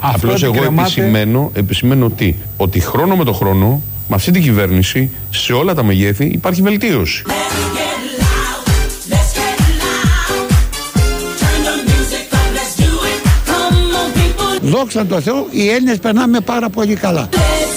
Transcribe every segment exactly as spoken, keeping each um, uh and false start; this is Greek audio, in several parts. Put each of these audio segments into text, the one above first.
Απλώς εγώ επισημαίνω, επισημαίνω τι, ότι χρόνο με το χρόνο, με αυτή την κυβέρνηση, σε όλα τα μεγέθη υπάρχει βελτίωση. Δόξα τω Θεώ, οι Έλληνες περνάμε πάρα πολύ καλά.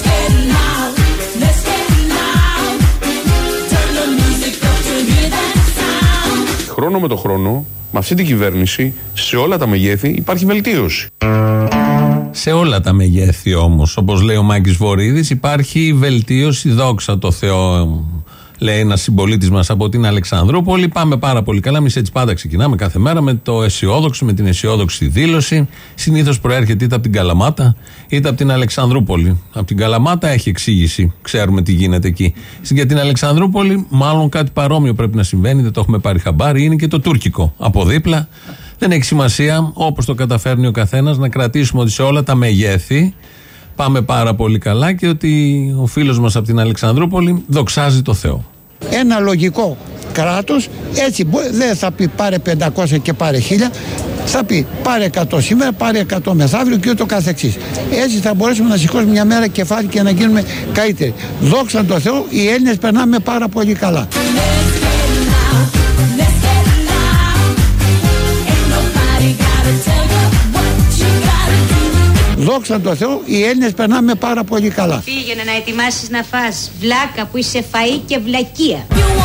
Χρόνο με το χρόνο, με αυτή την κυβέρνηση, σε όλα τα μεγέθη υπάρχει βελτίωση. Σε όλα τα μεγέθη όμως, όπως λέει ο Μάκης Βορίδης, υπάρχει βελτίωση, δόξα τω Θεώ, λέει ένας συμπολίτης μας από την Αλεξανδρούπολη. Πάμε πάρα πολύ καλά. Εμείς έτσι πάντα ξεκινάμε κάθε μέρα με το αισιόδοξο, με την αισιόδοξη δήλωση. Συνήθως προέρχεται είτε από την Καλαμάτα είτε από την Αλεξανδρούπολη. Από την Καλαμάτα έχει εξήγηση, ξέρουμε τι γίνεται εκεί. Για την Αλεξανδρούπολη, μάλλον κάτι παρόμοιο πρέπει να συμβαίνει, δεν το έχουμε πάρει χαμπάρι. Είναι και το τουρκικό από δίπλα. Δεν έχει σημασία, όπως το καταφέρνει ο καθένας, να κρατήσουμε ότι σε όλα τα μεγέθη πάμε πάρα πολύ καλά και ότι ο φίλος μας από την Αλεξανδρούπολη δοξάζει το Θεό. Ένα λογικό κράτος έτσι δεν θα πει πάρε πεντακόσια και πάρε χίλια, θα πει πάρε εκατό σήμερα, πάρε εκατό μεθαύριο και ούτω καθεξής. Έτσι θα μπορέσουμε να σηκώσουμε μια μέρα κεφάλι και να γίνουμε καλύτεροι. Δόξα τω Θεώ, οι Έλληνες περνάμε πάρα πολύ καλά. Δόξα τω Θεώ, οι Έλληνες περνάμε πάρα πολύ καλά. Πήγαινε να ετοιμάσεις να φας, βλάκα που είσαι φαΐ και βλακεία.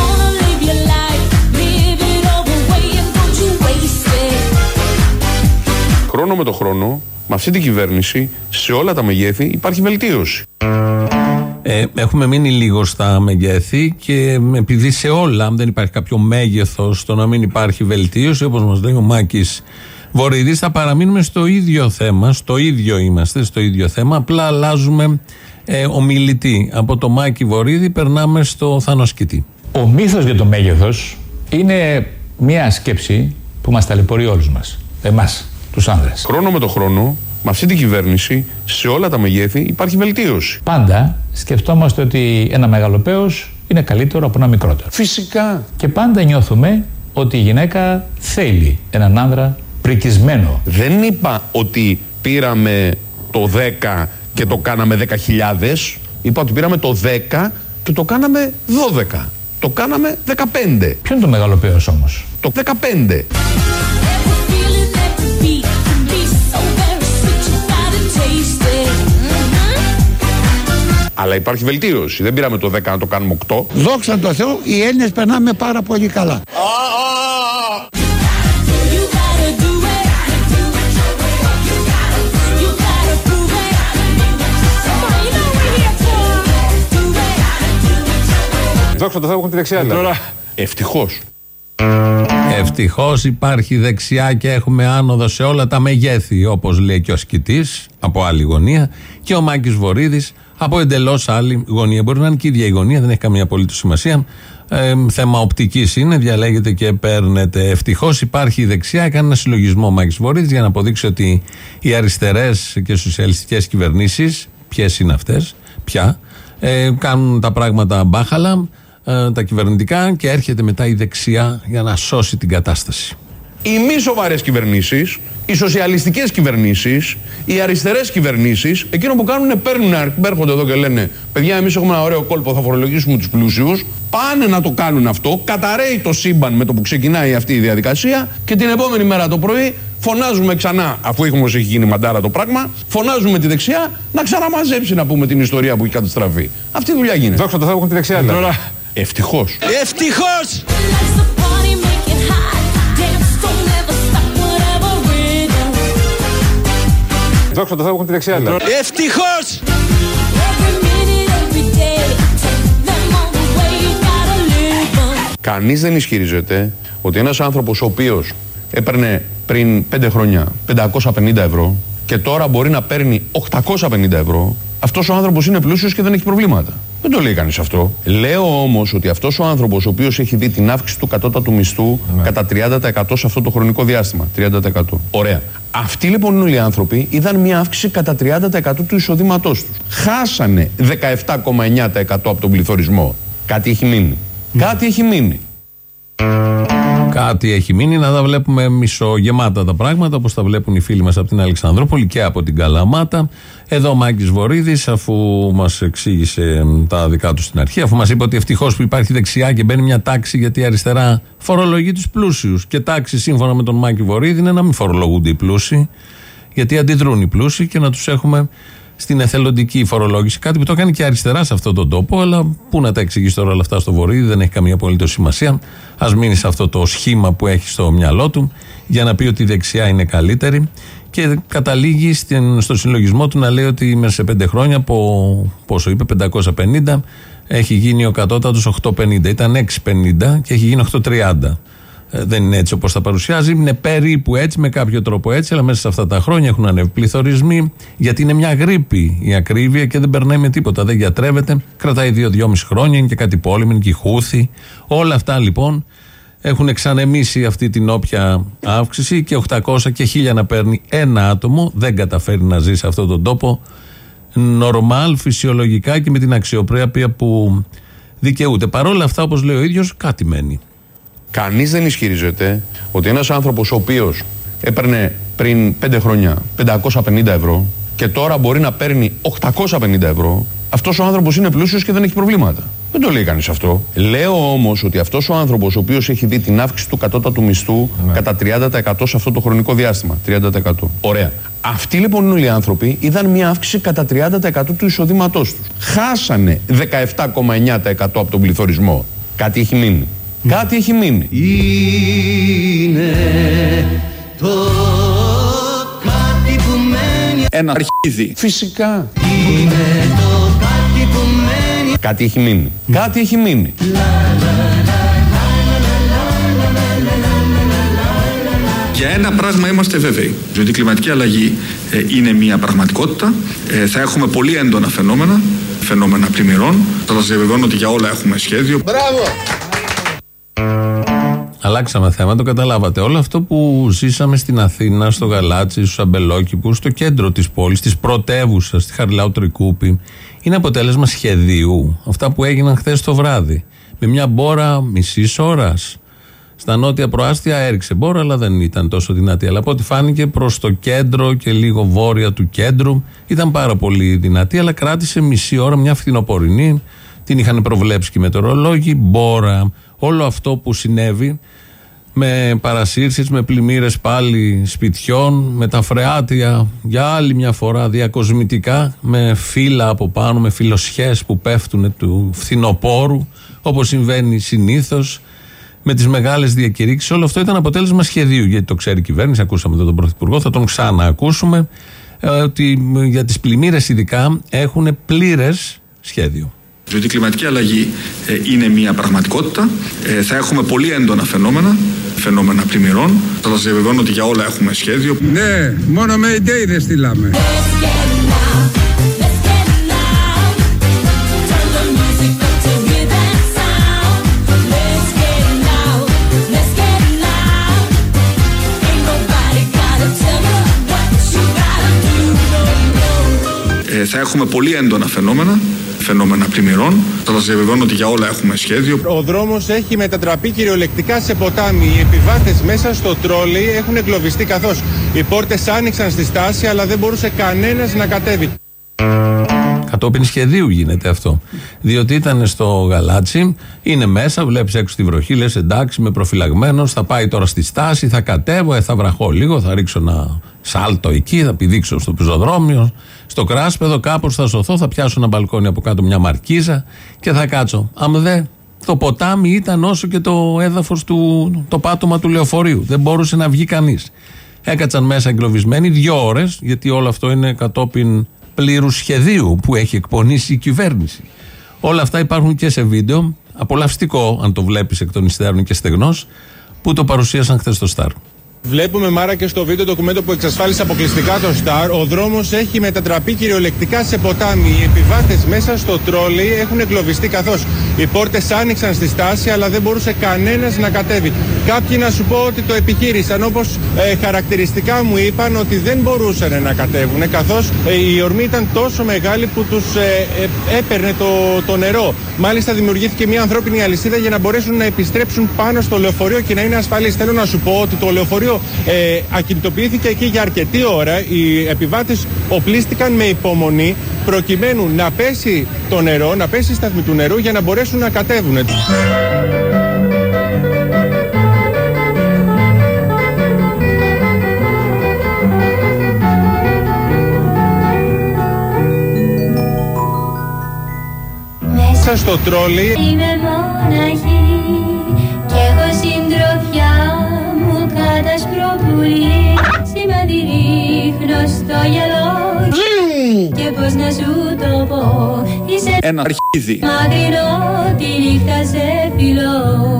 Χρόνο με το χρόνο, με αυτή την κυβέρνηση, σε όλα τα μεγέθη υπάρχει βελτίωση. Ε, έχουμε μείνει λίγο στα μεγέθη και επειδή σε όλα δεν υπάρχει κάποιο μέγεθος στο να μην υπάρχει βελτίωση, όπως μας λέει ο Μάκης Βορίδης, θα παραμείνουμε στο ίδιο θέμα, στο ίδιο είμαστε, στο ίδιο θέμα, απλά αλλάζουμε ε, ομιλητή. Από το Μάκη Βορίδη περνάμε στο Θανόσκητη. Ο μύθος για το μέγεθος είναι μια σκέψη που μας ταλαιπωρεί όλους μας, εμάς, τους άνδρες. Χρόνο με το χρόνο, με αυτή την κυβέρνηση, σε όλα τα μεγέθη υπάρχει βελτίωση. Πάντα σκεφτόμαστε ότι ένα μεγαλοπέος είναι καλύτερο από ένα μικρότερο. Φυσικά. Και πάντα νιώθουμε ότι η γυναίκα θέλει έναν άνδρα πρικισμένο. Δεν είπα ότι πήραμε το δέκα και το κάναμε δέκα χιλιάδες. Είπα ότι πήραμε το δέκα και το κάναμε δώδεκα. Το κάναμε δεκαπέντε. Ποιο είναι το μεγαλοπέος όμως? Το δεκαπέντε. Αλλά υπάρχει βελτίωση. Δεν πήραμε το δέκα να το κάνουμε οκτώ. Δόξα τω Θεώ, οι Έλληνες περνάμε πάρα πολύ καλά. Δόξα τω Θεώ, έχουν τη δεξιά. Τώρα, ευτυχώς. Ευτυχώς υπάρχει δεξιά και έχουμε άνοδο σε όλα τα μεγέθη, όπως λέει και ο Σκητής από άλλη γωνία και ο Μάκης Βορίδης από εντελώς άλλη γωνία. Μπορεί να είναι και η ίδια η γωνία, δεν έχει καμία απολύτως σημασία. Ε, θέμα οπτικής είναι, διαλέγετε και παίρνετε. Ευτυχώς υπάρχει η δεξιά. Έκανε ένα συλλογισμό ο Μάκης Βορίδης για να αποδείξει ότι οι αριστερές και σοσιαλιστικές κυβερνήσεις, ποιες είναι αυτές, πια, ε, κάνουν τα πράγματα μπάχαλα, ε, τα κυβερνητικά, και έρχεται μετά η δεξιά για να σώσει την κατάσταση. Οι μη σοβαρές κυβερνήσεις, οι σοσιαλιστικές κυβερνήσεις, οι αριστερές κυβερνήσεις, εκείνο που κάνουν παίρνουν, έρχονται εδώ και λένε παιδιά, εμείς έχουμε ένα ωραίο κόλπο, θα φορολογήσουμε τους πλούσιους. Πάνε να το κάνουν αυτό, καταραίει το σύμπαν με το που ξεκινάει αυτή η διαδικασία και την επόμενη μέρα το πρωί φωνάζουμε ξανά, αφού έχουμε έχει γίνει μαντάρα το πράγμα, φωνάζουμε τη δεξιά να ξαναμαζέψει να πούμε την ιστορία που έχει καταστραφεί. Αυτή η δουλειά γίνεται. Δόξα τω Θεώ, έχουν τη δεξιά. Τώρα, ευτυχώς. Ευτυχώς! Δόξα τω Θεώ, έχουν τη δεξιά. Ευτυχώς! Κανείς δεν ισχυρίζεται ότι ένας άνθρωπος ο οποίος έπαιρνε πριν πέντε χρόνια πεντακόσια πενήντα ευρώ και τώρα μπορεί να παίρνει οκτακόσια πενήντα ευρώ, αυτός ο άνθρωπος είναι πλούσιος και δεν έχει προβλήματα. Δεν το λέει κανείς αυτό. Λέω όμως ότι αυτός ο άνθρωπος ο οποίος έχει δει την αύξηση του κατώτατου μισθού ναι. κατά τριάντα τοις εκατό σε αυτό το χρονικό διάστημα. τριάντα τοις εκατό. Ωραία. Αυτοί λοιπόν όλοι οι άνθρωποι είδαν μια αύξηση κατά τριάντα τοις εκατό του εισοδήματός τους. Χάσανε δεκαεπτά κόμμα εννιά τοις εκατό από τον πληθωρισμό. Κάτι έχει μείνει. Mm. Κάτι έχει μείνει. Κάτι έχει μείνει, να τα βλέπουμε μισογεμάτα τα πράγματα, όπως τα βλέπουν οι φίλοι μας από την Αλεξανδρούπολη και από την Καλαμάτα. Εδώ ο Μάκης Βορίδης, αφού μας εξήγησε τα δικά του στην αρχή, αφού μας είπε ότι ευτυχώς που υπάρχει δεξιά και μπαίνει μια τάξη, γιατί η αριστερά φορολογεί τους πλούσιους. Και τάξη, σύμφωνα με τον Μάκη Βορίδη, είναι να μην φορολογούνται οι πλούσιοι, γιατί αντιδρούν οι πλούσιοι, και να τους έχουμε στην εθελοντική φορολόγηση. Κάτι που το έκανε και η αριστερά σε αυτόν τον τόπο, αλλά πού να τα εξηγήσει τώρα όλα αυτά στο Βορίδη, δεν έχει καμία απολύτως σημασία. Ας μείνει σε αυτό το σχήμα που έχει στο μυαλό του, για να πει ότι η δεξιά είναι καλύτερη, και καταλήγει στην, στο συλλογισμό του να λέει ότι μέσα σε πέντε χρόνια, από πόσο είπε, πεντακόσια πενήντα, έχει γίνει ο κατώτατος οκτακόσια πενήντα. Ήταν έξι πενήντα και έχει γίνει οκτακόσια τριάντα. Δεν είναι έτσι όπως τα παρουσιάζει, είναι περίπου έτσι, με κάποιο τρόπο έτσι, αλλά μέσα σε αυτά τα χρόνια έχουν ανέβει πληθωρισμοί, γιατί είναι μια γρίπη η ακρίβεια και δεν περνάει με τίποτα, δεν γιατρεύεται, κρατάει δύο δυόμιση χρόνια, είναι και κάτι πόλεμο, είναι και χούθη. Όλα αυτά λοιπόν έχουν εξανεμίσει αυτή την όποια αύξηση, και οκτακόσια και χίλια να παίρνει ένα άτομο δεν καταφέρει να ζει σε αυτόν τον τόπο νορμάλ, φυσιολογικά και με την αξιοπρέπεια που δικαιούται. Παρόλα αυτά, όπως λέει ο ίδιος, κάτι μένει. Κανείς δεν ισχυρίζεται ότι ένας άνθρωπος ο οποίος έπαιρνε πριν πέντε χρόνια πεντακόσια πενήντα ευρώ και τώρα μπορεί να παίρνει οκτακόσια πενήντα ευρώ, αυτός ο άνθρωπος είναι πλούσιος και δεν έχει προβλήματα. Δεν το λέει κανείς αυτό. Λέω όμως ότι αυτός ο άνθρωπος ο οποίος έχει δει την αύξηση του κατώτατου μισθού ναι. κατά τριάντα τοις εκατό σε αυτό το χρονικό διάστημα. τριάντα τοις εκατό. Ωραία. Αυτοί λοιπόν όλοι οι άνθρωποι είδαν μια αύξηση κατά τριάντα τοις εκατό του εισοδήματός τους. Χάσανε δεκαεπτά κόμμα εννιά τοις εκατό από τον πληθωρισμό. Κάτι έχει μείνει. Mm. Κάτι έχει μείνει. Είναι το κάτι που μένει. Ένα αρχίδι. Φυσικά. Είναι το κάτι που μένει. Κάτι έχει μείνει. Mm. Κάτι έχει μείνει. Για ένα πράγμα είμαστε βέβαιοι, διότι η κλιματική αλλαγή ε, είναι μια πραγματικότητα. Ε, θα έχουμε πολύ έντονα φαινόμενα, φαινόμενα πλημμυρών. Θα σας διαβεβαιώνω ότι για όλα έχουμε σχέδιο. Μπράβο! Αλλάξαμε θέμα, το καταλάβατε. Όλο αυτό που ζήσαμε στην Αθήνα, στο Γαλάτσι, στους Αμπελόκηπους, στο κέντρο της πόλης, της πρωτεύουσας, στη Χαριλάου Τρικούπη, είναι αποτέλεσμα σχεδίου. Αυτά που έγιναν χθες το βράδυ. Με μια μπόρα μισής ώρας. Στα νότια προάστια έριξε μπόρα, αλλά δεν ήταν τόσο δυνατή. Αλλά από ό,τι φάνηκε προς το κέντρο και λίγο βόρεια του κέντρου ήταν πάρα πολύ δυνατή, αλλά κράτησε μισή ώρα, μια φθινοπορεινή. Την είχαν προβλέψει και οι μετεωρολόγοι. Μπόρα. Όλο αυτό που συνέβη με παρασύρσεις, με πλημμύρες πάλι σπιτιών, με τα φρεάτια για άλλη μια φορά διακοσμητικά, με φύλλα από πάνω, με φιλοσιές που πέφτουν του φθινοπόρου, όπως συμβαίνει συνήθως, με τις μεγάλες διακηρύξεις. Όλο αυτό ήταν αποτέλεσμα σχεδίου, γιατί το ξέρει η κυβέρνηση. Ακούσαμε εδώ τον Πρωθυπουργό, θα τον ξαναακούσουμε, ότι για τις πλημμύρες ειδικά έχουν πλήρες σχέδιο. Διότι η κλιματική αλλαγή ε, είναι μια πραγματικότητα. Ε, θα έχουμε πολύ έντονα φαινόμενα, φαινόμενα πλημμυρών. Θα σας διαβεβαιώνω ότι για όλα έχουμε σχέδιο. Ναι, μόνο με ιδέες δεν στείλαμε. Ε, θα έχουμε πολύ έντονα φαινόμενα, φαινόμενα πλημμυρών. Θα σας διαβεβαιώνω ότι για όλα έχουμε σχέδιο. Ο δρόμος έχει μετατραπεί κυριολεκτικά σε ποτάμι. Οι επιβάτες μέσα στο τρόλεϊ έχουν εγκλωβιστεί, καθώς οι πόρτες άνοιξαν στη στάση, αλλά δεν μπορούσε κανένας να κατέβει. Κατόπιν σχεδίου γίνεται αυτό. Διότι ήταν στο Γαλάτσι, είναι μέσα, βλέπεις έξω τη βροχή, λες εντάξει, είμαι προφυλαγμένος, θα πάει τώρα στη στάση, θα κατέβω, ε, θα βραχώ λίγο, θα ρίξω ένα σάλτο εκεί, θα πηδήξω στο πεζοδρόμιο, στο κράσπεδο, κάπως θα σωθώ, θα πιάσω ένα μπαλκόνι από κάτω, μια μαρκίζα και θα κάτσω. Αν δε, το ποτάμι ήταν όσο και το έδαφος του, το πάτωμα του λεωφορείου. Δεν μπορούσε να βγει κανείς. Έκατσαν μέσα εγκλωβισμένοι δύο ώρες, γιατί όλο αυτό είναι κατόπιν πλήρου σχεδίου που έχει εκπονήσει η κυβέρνηση. Όλα αυτά υπάρχουν και σε βίντεο, απολαυστικό αν το βλέπεις εκ των υστέρων και στεγνός, που το παρουσίασαν χθες στο Σταρ. Βλέπουμε Μάρα και στο βίντεο ντοκουμέντο που εξασφάλισε αποκλειστικά το Σταρ, ο δρόμος έχει μετατραπεί κυριολεκτικά σε ποτάμι. Οι επιβάτες μέσα στο τρόλεϊ έχουν εγκλωβιστεί, καθώς οι πόρτες άνοιξαν στη στάση, αλλά δεν μπορούσε κανένας να κατέβει. Κάποιοι να σου πω ότι το επιχείρησαν, όπως ε, χαρακτηριστικά μου είπαν ότι δεν μπορούσαν να κατέβουν, καθώς ε, η ορμή ήταν τόσο μεγάλη που τους ε, ε, έπαιρνε το, το νερό. Μάλιστα δημιουργήθηκε μια ανθρώπινη αλυσίδα για να μπορέσουν να επιστρέψουν πάνω στο λεωφορείο και να είναι ασφαλείς. Θέλω να σου πω ότι το λεωφορείο ε, ακινητοποιήθηκε εκεί για αρκετή ώρα. Οι επιβάτες οπλίστηκαν με υπομονή προκειμένου να πέσει το νερό, να πέσει η σταθμή του νερού για να μπορέσουν να κατέβουν. Μέσα στο τρόλι είμαι μοναχή κι έχω συντροφιά μου κατασπροπουλή. Σημάδι ρίχνω στο γυαλό και πως να σου το πω, είσαι ένα αρχίδι μακρινό, τη νύχτα σε φιλώ.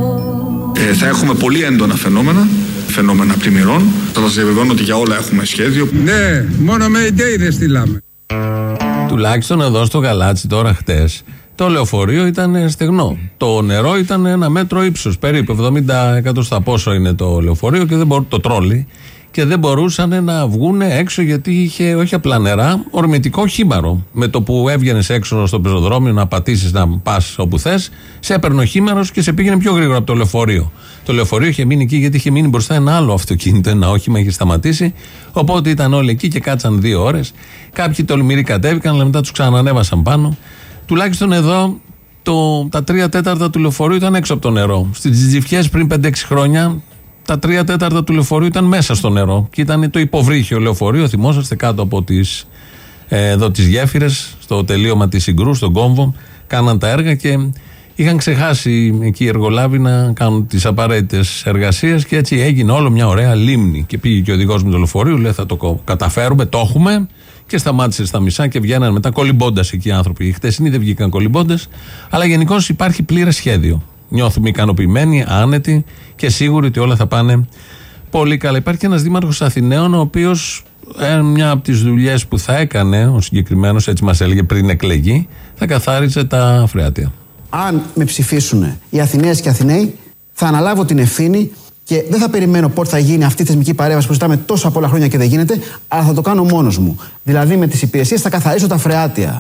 Ε, θα έχουμε πολύ έντονα φαινόμενα, φαινόμενα πλημμυρών. Θα σας διαβεβαιώνω ότι για όλα έχουμε σχέδιο. Ναι, μόνο με Mayday δεν στείλαμε. Τουλάχιστον εδώ στο Γαλάτσι τώρα χτες το λεωφορείο ήταν στεγνό. Το νερό ήταν ένα μέτρο ύψος, περίπου εβδομήντα εκατοστά πόσο είναι το λεωφορείο και δεν μπορούν, το τρόλι, και δεν μπορούσαν να βγουν έξω γιατί είχε όχι απλά νερά, ορμητικό χήμαρο. Με το που έβγαινες έξω στο πεζοδρόμιο να πατήσεις να πας όπου θες, σε έπαιρνε ο χήμαρος και σε πήγαινε πιο γρήγορα από το λεωφορείο. Το λεωφορείο είχε μείνει εκεί γιατί είχε μείνει μπροστά ένα άλλο αυτοκίνητο, ένα όχημα, είχε σταματήσει. Οπότε ήταν όλοι εκεί και κάτσαν δύο ώρες. Κάποιοι τολμηροί κατέβηκαν, αλλά μετά τους ξανανέβασαν πάνω. Τουλάχιστον εδώ το, τα τρία τέταρτα του λεωφορείου ήταν έξω από το νερό. Στις Τζιτζιφιές πριν πέντε έξι χρόνια τα τρία τέταρτα του λεωφορείου ήταν μέσα στο νερό. Και ήταν το υποβρύχιο λεωφορείο, θυμόσαστε, κάτω από τις, ε, εδώ τις γέφυρες, στο τελείωμα της Συγκρού, στον κόμβο. Κάναν τα έργα και είχαν ξεχάσει εκεί οι εργολάβοι να κάνουν τις απαραίτητες εργασίες και έτσι έγινε όλο μια ωραία λίμνη. Και πήγε και ο οδηγός με το λεωφορείο, λέει θα το καταφέρουμε, το έχουμε. Και σταμάτησε στα μισά και βγαίναν μετά κολυμπώντας εκεί οι άνθρωποι. Οι χτεσινοί δεν βγήκαν κολυμπώντας, αλλά γενικώς υπάρχει πλήρες σχέδιο. Νιώθουμε ικανοποιημένοι, άνετοι και σίγουροι ότι όλα θα πάνε πολύ καλά. Υπάρχει ένας δήμαρχος Αθηναίων, ο οποίος ε, μια από τις δουλειές που θα έκανε, ο συγκεκριμένος, έτσι μας έλεγε πριν εκλεγεί, θα καθάριζε τα φρεάτια. Αν με ψηφίσουν οι Αθηναίες και Αθηναίοι, θα αναλάβω την ευθύνη. Και δεν θα περιμένω πότε θα γίνει αυτή η θεσμική παρέμβαση που ζητάμε τόσα πολλά χρόνια και δεν γίνεται, αλλά θα το κάνω μόνος μου. Δηλαδή με τις υπηρεσίες θα καθαρίσω τα φρεάτια.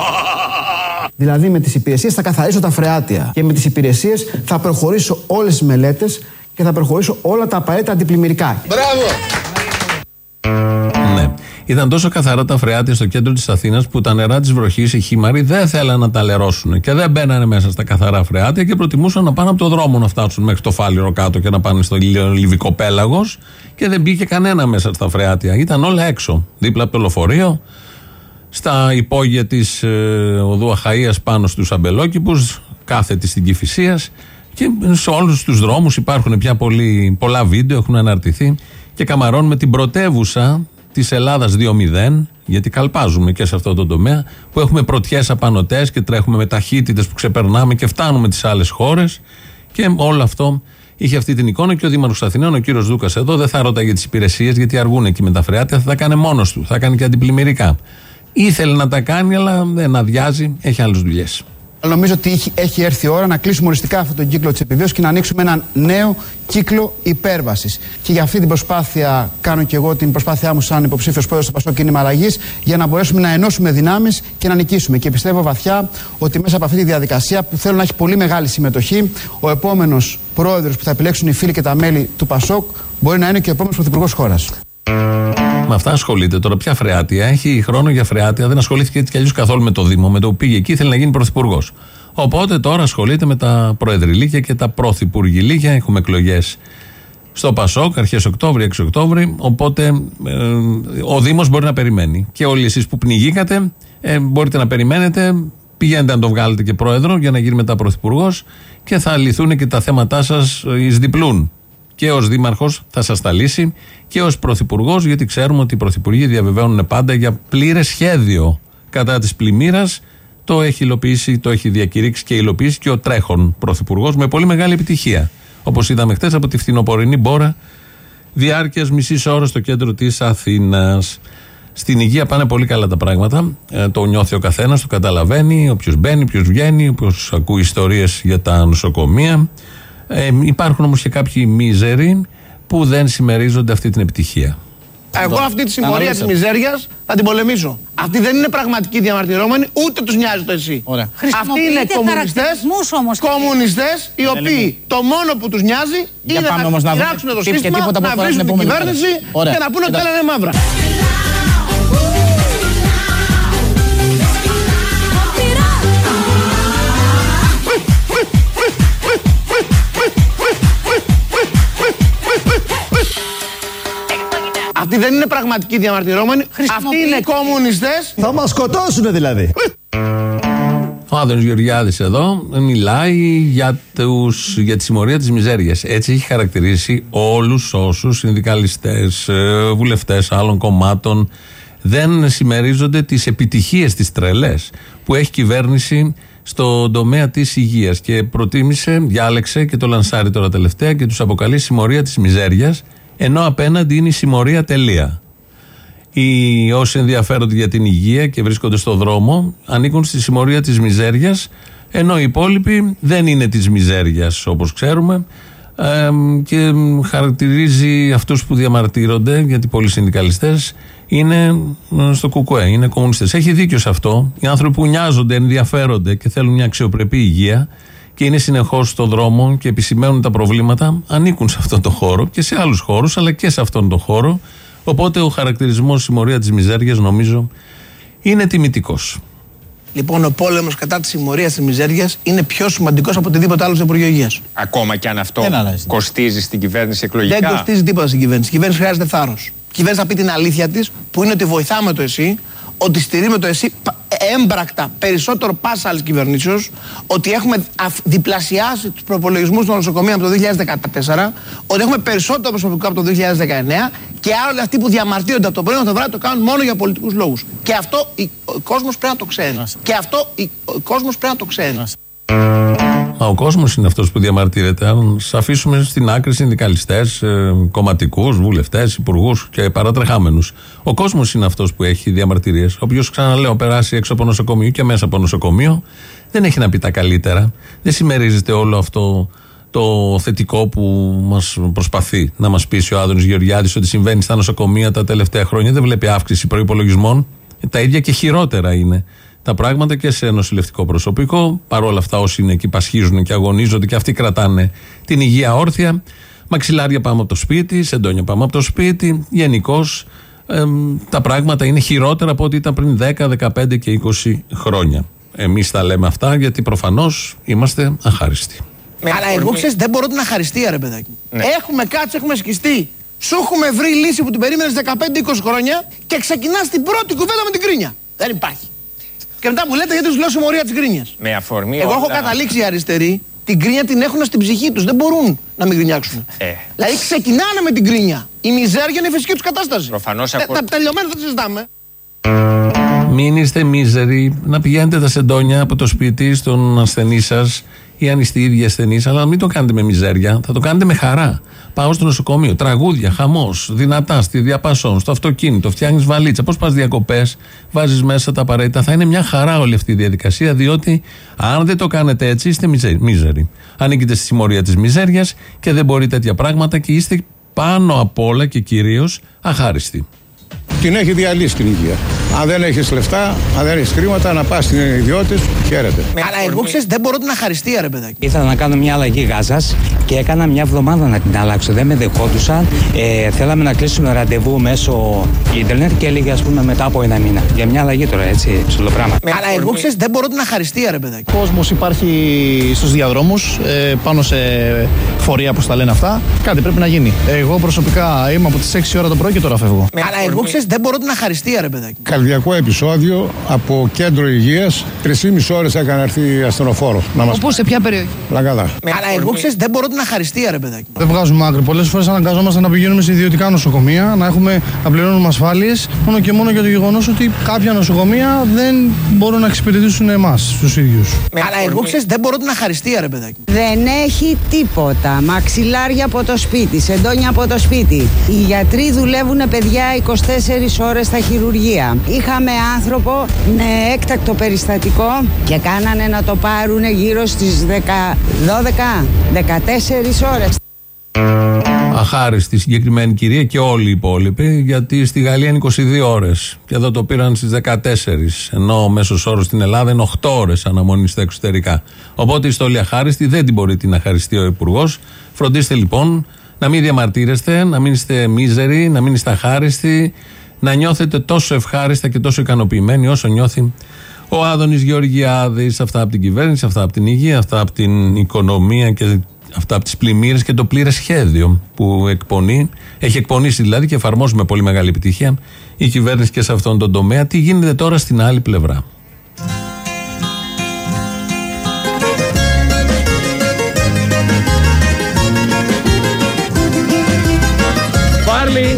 δηλαδή με τις υπηρεσίες θα καθαρίσω τα φρεάτια. Και με τις υπηρεσίες θα προχωρήσω όλες τις μελέτες και θα προχωρήσω όλα τα απαραίτητα αντιπλημμυρικά. Μπράβο! Ναι. Ήταν τόσο καθαρά τα φρεάτια στο κέντρο της Αθήνας που τα νερά της βροχής, οι χήμαροι, δεν θέλαν να τα λερώσουν και δεν μπαίνανε μέσα στα καθαρά φρεάτια και προτιμούσαν να πάνε από το δρόμο να φτάσουν μέχρι το Φάληρο κάτω και να πάνε στο Λιβικό Πέλαγος και δεν μπήκε κανένα μέσα στα φρεάτια. Ήταν όλα έξω, δίπλα από το λεωφορείο, στα υπόγεια της ε, οδού Αχαΐας πάνω στους αμπελόκηπους, κάθετη στην Κηφισίας και σε όλους τους δρόμους υπάρχουν πια πολύ, πολλά βίντεο, έχουν αναρτηθεί και καμαρώνουμε την πρωτεύουσα της Ελλάδας δύο μηδέν, γιατί καλπάζουμε και σε αυτό το τομέα, που έχουμε πρωτιές απανωτές και τρέχουμε με ταχύτητες που ξεπερνάμε και φτάνουμε τις άλλες χώρες και όλο αυτό είχε αυτή την εικόνα και ο Δήμαρχος Αθηναίων, ο κύριος Δούκας εδώ, δεν θα ρώταγε τις υπηρεσίες γιατί αργούν εκεί με τα φρεάτια, θα τα κάνει μόνος του, θα κάνει και αντιπλημμυρικά. Ήθελε να τα κάνει, αλλά δεν αδειάζει, έχει άλλες δουλειές. Νομίζω ότι έχει, έχει έρθει η ώρα να κλείσουμε οριστικά αυτόν τον κύκλο της επιβίωσης και να ανοίξουμε έναν νέο κύκλο υπέρβασης. Και για αυτή την προσπάθεια κάνω και εγώ την προσπάθειά μου σαν υποψήφιος πρόεδρος του Πασόκ Κίνημα Αλλαγής για να μπορέσουμε να ενώσουμε δυνάμεις και να νικήσουμε. Και πιστεύω βαθιά ότι μέσα από αυτή τη διαδικασία που θέλω να έχει πολύ μεγάλη συμμετοχή, ο επόμενος πρόεδρος που θα επιλέξουν οι φίλοι και τα μέλη του Πασόκ μπορεί να είναι και ο επόμενος πρωθυπουργός χώρας. Με αυτά ασχολείται τώρα. Ποια φρεάτια, έχει χρόνο για φρεάτια, δεν ασχολήθηκε έτσι κι αλλιώς καθόλου με το Δήμο. Με το που πήγε εκεί ήθελε να γίνει πρωθυπουργός. Οπότε τώρα ασχολείται με τα προεδρυλίκια και τα πρωθυπουργηλίκια. Έχουμε εκλογές στο Πασόκ, αρχές Οκτώβρη, έξι Οκτώβρη. Οπότε ε, ο Δήμος μπορεί να περιμένει. Και όλοι εσείς που πνιγήκατε ε, μπορείτε να περιμένετε. Πηγαίνετε να το βγάλετε και πρόεδρο για να γίνει μετά πρωθυπουργός και θα λυθούν και τα θέματά σας εις διπλούν. Και ως δήμαρχος θα σας τα λύσει και ως πρωθυπουργός, γιατί ξέρουμε ότι οι πρωθυπουργοί διαβεβαίωνουν πάντα για πλήρες σχέδιο κατά της πλημμύρας. Το έχει υλοποιήσει, το έχει διακηρύξει και υλοποιήσει και ο τρέχον πρωθυπουργός με πολύ μεγάλη επιτυχία. Όπως είδαμε χτες από τη φθινοπορεινή μπόρα διάρκειας μισής ώρας στο κέντρο της Αθήνας. Στην υγεία πάνε πολύ καλά τα πράγματα. Ε, το νιώθει ο καθένας, το καταλαβαίνει. Όποιος μπαίνει, όποιος βγαίνει, όποιος ακούει ιστορίες για τα νοσοκομεία. Ε, υπάρχουν όμως και κάποιοι μίζεροι που δεν συμμερίζονται αυτή την επιτυχία. Εγώ αυτή τη συμμορία της μιζέριας θα την πολεμήσω. Αυτοί δεν είναι πραγματικοί διαμαρτυρόμενοι, ούτε τους νοιάζει το εσύ. Αυτοί είναι κομμουνιστές, κομμουνιστές οι οποίοι το μόνο που τους νοιάζει είναι να πειράξουν το σύστημα, να βρίσουν την κυβέρνηση και να πούνε ότι όλα είναι μαύρα. Αυτοί δεν είναι πραγματικοί διαμαρτυρόμενοι. Αυτοί είναι κομμουνιστές. Θα μας σκοτώσουνε δηλαδή. Ο Άδωνης Γεωργιάδης εδώ μιλάει για, τους, για τη συμμορία της μιζέριας. Έτσι έχει χαρακτηρίσει όλους όσους συνδικαλιστές, βουλευτές άλλων κομμάτων δεν συμμερίζονται τις επιτυχίες, τις τρελές που έχει κυβέρνηση στον τομέα της υγείας και προτίμησε, διάλεξε και το λανσάρει τώρα τελευταία και τους αποκαλεί συμμορία της μιζέριας, ενώ απέναντι είναι η συμμορία τελεία. Οι όσοι ενδιαφέρονται για την υγεία και βρίσκονται στο δρόμο ανήκουν στη συμμορία της μιζέριας, ενώ οι υπόλοιποι δεν είναι της μιζέριας όπως ξέρουμε, ε, και χαρακτηρίζει αυτούς που διαμαρτύρονται, γιατί πολλοί συνδικαλιστές είναι στο κουκουέ, είναι κομμουνιστές. Έχει δίκιο σε αυτό. Οι άνθρωποι που νοιάζονται, ενδιαφέρονται και θέλουν μια αξιοπρεπή υγεία και είναι συνεχώς στο δρόμο και επισημαίνουν τα προβλήματα, ανήκουν σε αυτόν τον χώρο και σε άλλους χώρους, αλλά και σε αυτόν τον χώρο. Οπότε ο χαρακτηρισμός συμμορία της μιζέριας νομίζω είναι τιμητικός. Λοιπόν, ο πόλεμος κατά της συμμορίας της μιζέριας είναι πιο σημαντικός από οτιδήποτε άλλο στο Υπουργείο Υγείας. Ακόμα και αν αυτό κοστίζει στην κυβέρνηση εκλογικά. Δεν κοστίζει τίποτα στην κυβέρνηση. Η κυβέρνηση χρειάζεται θάρρος. Η κυβέρνηση θα πει την αλήθεια της, που είναι ότι βοηθάμε το ΕΣΥ, ότι στηρίζουμε το ΕΣΥ έμπρακτα περισσότερο πάσα άλλης κυβερνήσεως, ότι έχουμε διπλασιάσει τους προπολογισμούς των νοσοκομείων από το δύο χιλιάδες δεκατέσσερα, ότι έχουμε περισσότερο προσωπικό από το δύο χιλιάδες δεκαεννέα και όλοι αυτοί που διαμαρτύρονται από το πρωί μέχρι το βράδυ το κάνουν μόνο για πολιτικούς λόγους. Και αυτό ο κόσμος πρέπει να το ξέρει. Και αυτό ο κόσμος πρέπει να το ξέρει. Μα ο κόσμος είναι αυτός που διαμαρτύρεται. Αν σας αφήσουμε στην άκρη συνδικαλιστές, ε, κομματικούς, βουλευτές, υπουργούς και παρατρεχάμενους. Ο κόσμος είναι αυτός που έχει διαμαρτυρίες. Όποιος, ξαναλέω, περάσει έξω από νοσοκομείο και μέσα από νοσοκομείο, δεν έχει να πει τα καλύτερα. Δεν συμμερίζεται όλο αυτό το θετικό που μας προσπαθεί να μας πείσει ο Άδωνης Γεωργιάδης ότι συμβαίνει στα νοσοκομεία τα τελευταία χρόνια. Δεν βλέπει αύξηση προϋπολογισμών. Τα ίδια και χειρότερα είναι τα πράγματα και σε νοσηλευτικό προσωπικό. Παρόλα αυτά, όσοι είναι εκεί πασχίζουν και αγωνίζονται και αυτοί κρατάνε την υγεία όρθια. Μαξιλάρια πάμε από το σπίτι, σεντόνια πάμε από το σπίτι. Γενικώς ε, τα πράγματα είναι χειρότερα από ό,τι ήταν πριν δέκα, δεκαπέντε και είκοσι χρόνια. Εμείς τα λέμε αυτά γιατί προφανώς είμαστε αχάριστοι. Αλλά εγώ ξέρεις, δεν μπορώ την αχαριστία, ρε παιδάκι. Ναι. Έχουμε κάτσει, έχουμε σκιστεί. Σου έχουμε βρει λύση που την περίμενες δεκαπέντε είκοσι χρόνια και ξεκινάς την πρώτη κουβέντα με την κρίνια. Δεν υπάρχει. Και μετά μου λέτε γιατί τους λέω συμμορία της γκρίνιας. Με αφορμή. Εγώ όλα... έχω καταλήξει οι αριστεροί την γκρίνια την έχουν στην ψυχή τους. Δεν μπορούν να μην γκρινιάξουν. Ε. Δηλαδή ξεκινάνε με την γκρίνια. Η μιζέρια είναι η φυσική τους κατάσταση. Προφανώς ε, τα τελειωμένα δεν συζητάμε. Μην είστε μίζεροι, να πηγαίνετε τα σεντόνια από το σπίτι στον ασθενή σας ή αν είστε οι ίδιοι ασθενείς, αλλά μην το κάνετε με μιζέρια, θα το κάνετε με χαρά. Πάω στο νοσοκομείο, τραγούδια, χαμός, δυνατά, στη διαπασόν, στο αυτοκίνητο, φτιάχνεις βαλίτσα. Πώς πας διακοπές, βάζεις μέσα τα απαραίτητα. Θα είναι μια χαρά όλη αυτή η διαδικασία, διότι αν δεν το κάνετε έτσι, είστε μίζεροι. Ανήκετε στη συμμορία της μιζέριας και δεν μπορεί τέτοια πράγματα και είστε πάνω απ' όλα και κυρίως αχάριστοι. Την έχει διαλύσει την υγεία. Αν δεν έχεις λεφτά, αν δεν έχεις χρήματα, να πας στην ιδιότητα, χαίρετε. Αλλά εγώ ξέρεις, δεν μπορώ την αχαριστία, ρε παιδάκι. Ήθελα να κάνω μια αλλαγή γάζας και έκανα μια εβδομάδα να την αλλάξω. Δεν με δεχόντουσαν. Ε, θέλαμε να κλείσουμε ραντεβού μέσω ίντερνετ και έλεγε, ας πούμε, μετά από ένα μήνα. Για μια αλλαγή τώρα, έτσι, ψηλό πράγμα. Αλλά εγώ ξέρεις, δεν μπορώ την αχαριστία, ρε παιδάκι. Κόσμος υπάρχει στους διαδρόμους, ε, πάνω σε φορεία, όπως τα λένε αυτά. Κάτι πρέπει να γίνει. Εγώ προσωπικά είμαι από τις έξι ώρα το πρωί και τώρα φεύγω. Αλλά εγώ ξέρεις, δεν μπορώ την αχαριστία, ρε παιδάκι. Καρδιακό επεισόδιο από κέντρο υγείας. Τρεις και μισή ώρες έκανε έρθει ασθενοφόρο. Όπου, σε ποια περιοχή? Λαγκαδά. Αλλά εγώ ξέρεις, δεν μπορώ την αχαριστία, ρε παιδάκι. Δεν βγάζουμε άκρη. Πολλές φορές αναγκαζόμαστε να πηγαίνουμε σε ιδιωτικά νοσοκομεία, να, έχουμε, να πληρώνουμε ασφάλειες, μόνο και μόνο για το γεγονός ότι κάποια νοσοκομεία δεν μπορούν να εξυπηρετήσουν εμάς, τους ίδιους. Αλλά εγώ ξέρεις, δεν μπορώ την αχαριστία, ρε παιδάκι. Δεν έχει τίποτα. Μαξιλάρια από το σπίτι, σεντόνια από το σπίτι. Οι γιατροί δουλεύουν, παιδιά, είκοσι τέσσερις δεκατέσσερις ώρες στα χειρουργεία. Είχαμε άνθρωπο με έκτακτο περιστατικό και κάνανε να το πάρουν γύρω στις δώδεκα δεκατέσσερις ώρες. Αχάριστη συγκεκριμένη κυρία και όλοι οι υπόλοιποι, γιατί στη Γαλλία είναι είκοσι δύο ώρες και εδώ το πήραν στις δεκατέσσερις, ενώ ο μέσος όρος στην Ελλάδα είναι οκτώ ώρες αναμονή στα εξωτερικά. Οπότε η στολή αχάριστη δεν την μπορεί να χαριστεί ο Υπουργός. Φροντίστε λοιπόν να μην διαμαρτύρεστε, να μην είστε μίζεροι, να μην είστε αχάριστοι, να νιώθετε τόσο ευχάριστα και τόσο ικανοποιημένοι όσο νιώθει ο Άδωνης Γεωργιάδης. Αυτά από την κυβέρνηση, αυτά από την υγεία, αυτά από την οικονομία και αυτά από τις πλημμύρες και το πλήρες σχέδιο που εκπονεί, έχει εκπονήσει δηλαδή και εφαρμόζει με πολύ μεγάλη επιτυχία η κυβέρνηση και σε αυτόν τον τομέα. Τι γίνεται τώρα στην άλλη πλευρά. Πάρλι!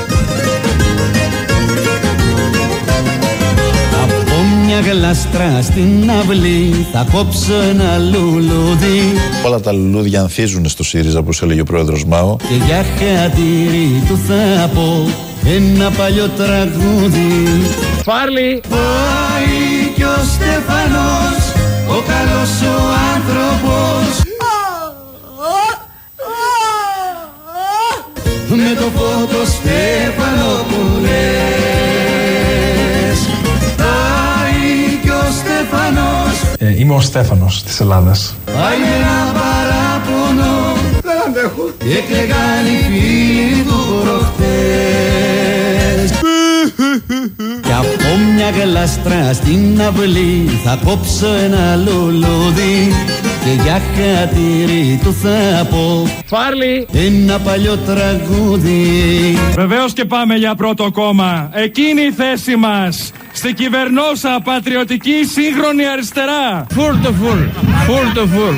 Μια γλάστρα στην αυλή, θα κόψω ένα λουλούδι. Όλα τα λουλούδια ανθίζουν στο ΣΥΡΙΖΑ, όπως έλεγε ο πρόεδρος Μάο. Και για χατήρι του θα πω ένα παλιό τραγούδι. Πάρλι! Πάει κι ο Στέφανος, ο καλός ο άνθρωπος, με το φώτο Στέφανο που λες. Ε, είμαι ο Στέφανος της Ελλάδας. Πάει με ένα παράπονο, δεν αντέχω, και κλαίγαν οι φίλοι του προχτές. Κι από μια γλάστρα στην αυλή θα κόψω ένα λουλούδι και για χατήρι του θα πω Πάρλι! Ένα παλιό τραγούδι. Βεβαίως και πάμε για πρώτο κόμμα. Εκείνη η θέση μας στη κυβερνόσα πατριωτική σύγχρονη αριστερά. Φουλ το φουλ. Φουλ το φουλ.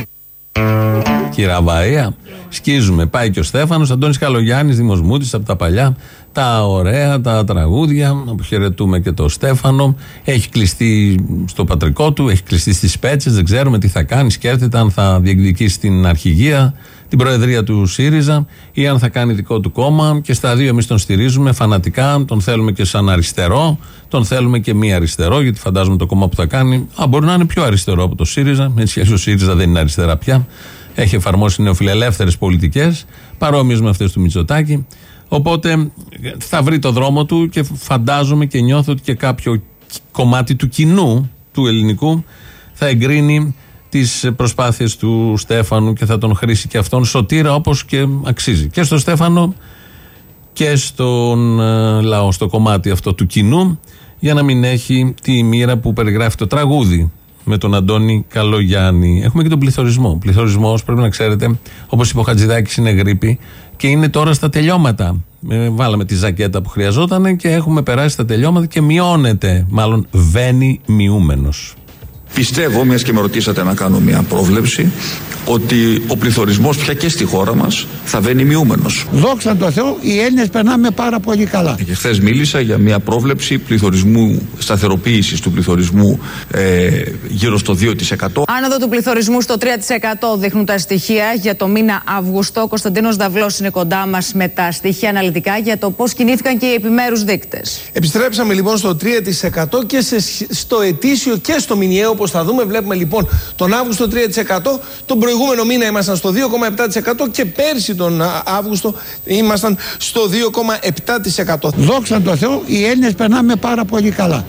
Κυραβαία, σκίζουμε. Πάει και ο Στέφανος, Αντώνης Καλογιάννης, Δήμος Μούτης, από τα παλιά, τα ωραία, τα τραγούδια. Αποχαιρετούμε και το Στέφανο. Έχει κλειστεί στο πατρικό του, έχει κλειστεί στις Πέτσες, δεν ξέρουμε τι θα κάνει. Σκέφτεται αν θα διεκδικήσει την αρχηγία, την προεδρία του ΣΥΡΙΖΑ ή αν θα κάνει δικό του κόμμα. Και στα δύο εμείς τον στηρίζουμε φανατικά. Τον θέλουμε και σαν αριστερό, τον θέλουμε και μη αριστερό, γιατί φαντάζομαι το κόμμα που θα κάνει α, μπορεί να είναι πιο αριστερό από το ΣΥΡΙΖΑ. Έτσι, ο ΣΥΡΙΖΑ δεν είναι αριστερά πια. Έχει εφαρμόσει νεοφιλελεύθερες πολιτικές, παρόμοιες με αυτές του Μητσοτάκη. Οπότε θα βρει το δρόμο του και φαντάζομαι και νιώθω ότι και κάποιο κομμάτι του κοινού, του ελληνικού, θα εγκρίνει τις προσπάθειες του Στέφανου και θα τον χρήσει και αυτόν σωτήρα όπως και αξίζει. Και στο Στέφανο και στον ε, λαό, στο κομμάτι αυτό του κοινού, για να μην έχει τη μοίρα που περιγράφει το τραγούδι με τον Αντώνη Καλογιάννη. Έχουμε και τον πληθωρισμό. Ο πληθωρισμός, πρέπει να ξέρετε, όπως είπε ο Χατζηδάκης, είναι γρίπη και είναι τώρα στα τελειώματα. Ε, βάλαμε τη ζακέτα που χρειαζόταν και έχουμε περάσει στα τελειώματα και μειώνεται, μάλλον βαίνει μειούμενος. Πιστεύω, μιας και με ρωτήσατε να κάνω μια πρόβλεψη, ότι ο πληθωρισμός πια και στη χώρα μας θα βαίνει μειούμενος. Δόξα τω Θεώ, οι Έλληνες περνάμε πάρα πολύ καλά. Και χθες μίλησα για μια πρόβλεψη πληθωρισμού, σταθεροποίησης του πληθωρισμού ε, γύρω στο δύο τοις εκατό. Άνοδο του πληθωρισμού στο τρία τοις εκατό δείχνουν τα στοιχεία για το μήνα Αύγουστο. Ο Κωνσταντίνος Δαυλός είναι κοντά μας με τα στοιχεία αναλυτικά για το πώς κινήθηκαν και οι επιμέρους δείκτες. Επιστρέψαμε λοιπόν στο τρία τοις εκατό και σε, στο ετήσιο και στο μηνιαίο, όπως θα δούμε. Βλέπουμε λοιπόν τον Αύγουστο τρία τοις εκατό, τον προηγούμενο μήνα ήμασταν στο δύο κόμμα επτά τοις εκατό και πέρσι τον Αύγουστο ήμασταν στο δύο κόμμα επτά τοις εκατό. Δόξα τω Θεώ, οι Έλληνες περνάμε πάρα πολύ καλά.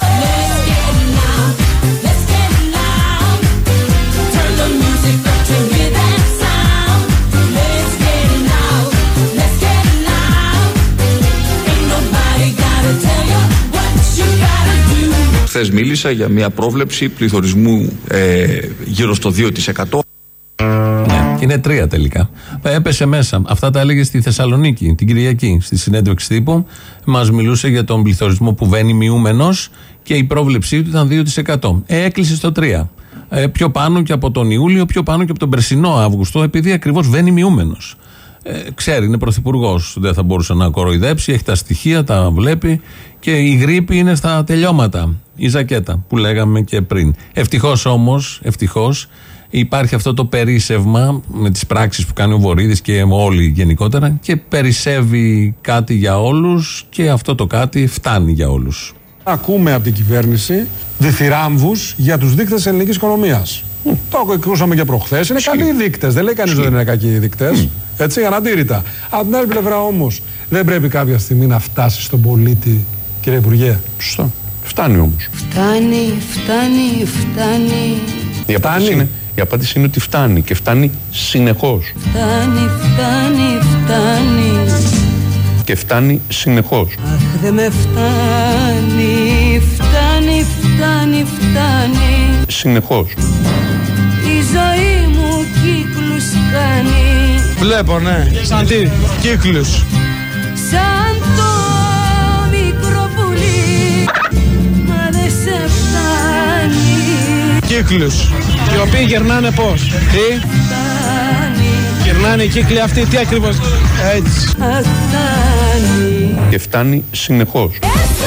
Χθες μίλησα για μια πρόβλεψη πληθωρισμού ε, γύρω στο δύο τοις εκατό. Ναι, είναι τρία τελικά. Έπεσε μέσα. Αυτά τα έλεγε στη Θεσσαλονίκη την Κυριακή, στη συνέντευξη τύπου. Μας μιλούσε για τον πληθωρισμό που βαίνει μειούμενος και η πρόβλεψή του ήταν δύο τοις εκατό. Ε, έκλεισε στο τρία. Ε, πιο πάνω και από τον Ιούλιο, πιο πάνω και από τον περσινό Αύγουστο, επειδή ακριβώς βαίνει μειούμενος. Ε, ξέρει, είναι πρωθυπουργός, δεν θα μπορούσε να κοροϊδέψει, έχει τα στοιχεία, τα βλέπει και η γρίπη είναι στα τελειώματα. Η ζακέτα που λέγαμε και πριν. Ευτυχώς όμως, ευτυχώς, Υπάρχει αυτό το περίσσευμα με τις πράξεις που κάνει ο Βορίδης και όλοι γενικότερα και περισσεύει κάτι για όλους και αυτό το κάτι φτάνει για όλους. Ακούμε από την κυβέρνηση διθυράμβους για τους δείκτες της ελληνικής οικονομίας. Mm. Το ακούσαμε και προχθές. Είναι καλοί δείκτες. Δεν λέει κανείς ότι δεν είναι κακοί οι δείκτες. Mm. Έτσι, αναντήρητα. Από την άλλη πλευρά όμως, δεν πρέπει κάποια στιγμή να φτάσει στον πολίτη, κύριε Υπουργέ? Σωστά. Φτάνει όμως. Φτάνει, φτάνει, φτάνει. Η απάντηση, είναι, η απάντηση είναι ότι φτάνει και φτάνει συνεχώς. Φτάνει, φτάνει, φτάνει. Και φτάνει συνεχώς. Αχ, δεν με φτάνει, φτάνει, φτάνει, φτάνει. Συνεχώς. Η ζωή μου κύκλους κάνει. Βλέπω, ναι. Σαν τι, κύκλους. Σαν το μικρό πουλί, μα δεν σε φτάνει. Κύκλους, οι οποίοι γερνάνε πώς? Τι? Φτάνει. Γερνάνε οι κύκλοι αυτοί, τι ακριβώς? Έτσι. Φτάνει. Και φτάνει συνεχώς.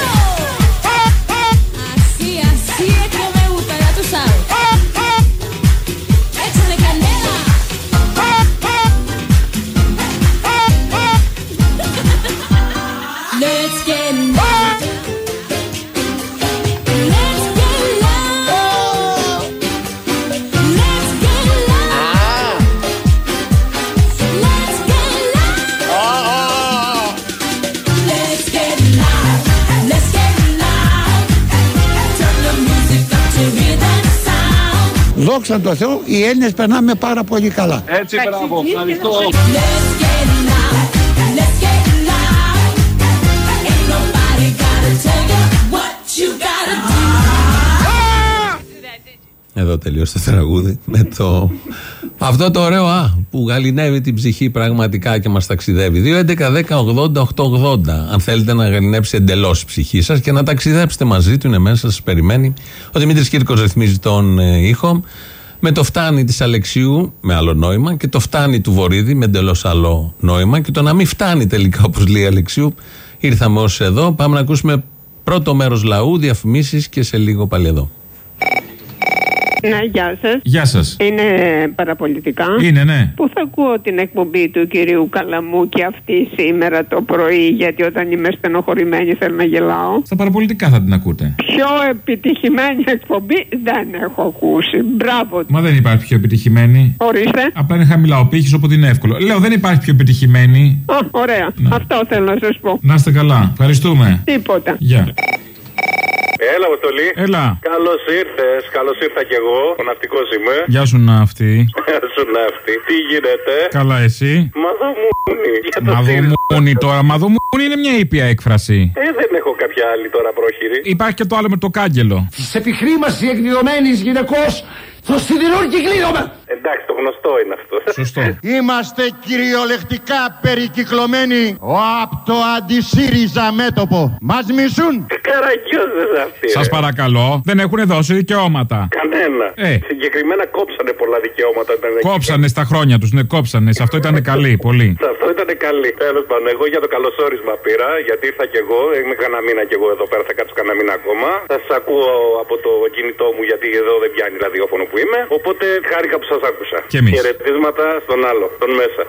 Δόξα τω Θεώ, οι Έλληνες περνάμε πάρα πολύ καλά. Έτσι, μπράβο, ευχαριστώ. Εδώ τελείωσε το τραγούδι με το... αυτό το ωραίο α, που γαληνεύει την ψυχή πραγματικά και μας ταξιδεύει. δύο έντεκα δέκα ογδόντα οκτακόσια ογδόντα. Αν θέλετε να γαληνέψει εντελώς η ψυχή σας και να ταξιδέψετε μαζί του, είναι μέσα, σας περιμένει. Ο Δημήτρης Κύρκος ρυθμίζει τον ε, ήχο. Με το φτάνει της Αλεξίου με άλλο νόημα και το φτάνει του Βορίδη με εντελώς άλλο νόημα και το να μην φτάνει τελικά, όπως λέει η Αλεξίου. Ήρθαμε ως εδώ. Πάμε να ακούσουμε πρώτο μέρος λαού, διαφημίσεις και σε λίγο πάλι εδώ. Ναι, γεια σας. Γεια σας. Είναι παραπολιτικά. Είναι, ναι. Πού θα ακούω την εκπομπή του κυρίου Καλαμού και αυτή σήμερα το πρωί, γιατί όταν είμαι στενοχωρημένη θέλω να γελάω. Στα παραπολιτικά θα την ακούτε. Πιο επιτυχημένη εκπομπή δεν έχω ακούσει. Μπράβο. Μα δεν υπάρχει πιο επιτυχημένη. Ορίστε. Απλά είναι χαμηλά ο πύχης, οπότε είναι εύκολο. Λέω, δεν υπάρχει πιο επιτυχημένη. Α, ωραία. Ναι. Αυτό θέλω να σας πω. Να είστε καλά. Ευχαριστούμε. Τίποτα. Γεια. Έλα, Αποστολή. Έλα. Καλώς ήρθες. Καλώς ήρθα κι εγώ. Ο ναυτικός είμαι. Γεια σου, ναύτη. Γεια σου, ναύτη. Τι γίνεται? Καλά, εσύ? Μαδομούνι. Μαδομούνι τώρα. Μαδομούνι είναι μια ήπια έκφραση. Ε, δεν έχω κάποια άλλη τώρα πρόχειρη. Υπάρχει και το άλλο με το κάγκελο. Της επιχρήμασης εκδηλωμένης γυναικός στο σιδηρούν κυκλίδωμα. Εντάξει, το γνωστό είναι αυτό. Σωστό. Είμαστε κυριολεκτικά περικυκλωμένοι από το αντι-ΣΥΡΙΖΑ μέτωπο. Μας μισούν. Καραγκιόζες αυτοί. Σας παρακαλώ, δεν έχουν δώσει δικαιώματα. Κανένα. Ε. Συγκεκριμένα κόψανε πολλά δικαιώματα. Κόψανε στα χρόνια τους, ναι, κόψανε. Σε αυτό ήταν καλή, πολύ. Σε αυτό ήταν καλή. Τέλος πάντων, εγώ για το καλωσόρισμα πήρα, γιατί ήρθα κι εγώ. Είμαι κανένα μήνα κι εγώ εδώ πέρα, θα κάτσω κανένα μήνα ακόμα. Θα σας ακούω από το κινητό μου, γιατί εδώ δεν πιάνει ραδιόφωνο που είμαι. Οπότε χάρηκα που σας άκουσα. Και εμείς. Χαιρετίσματα στον άλλο, τον μέσα.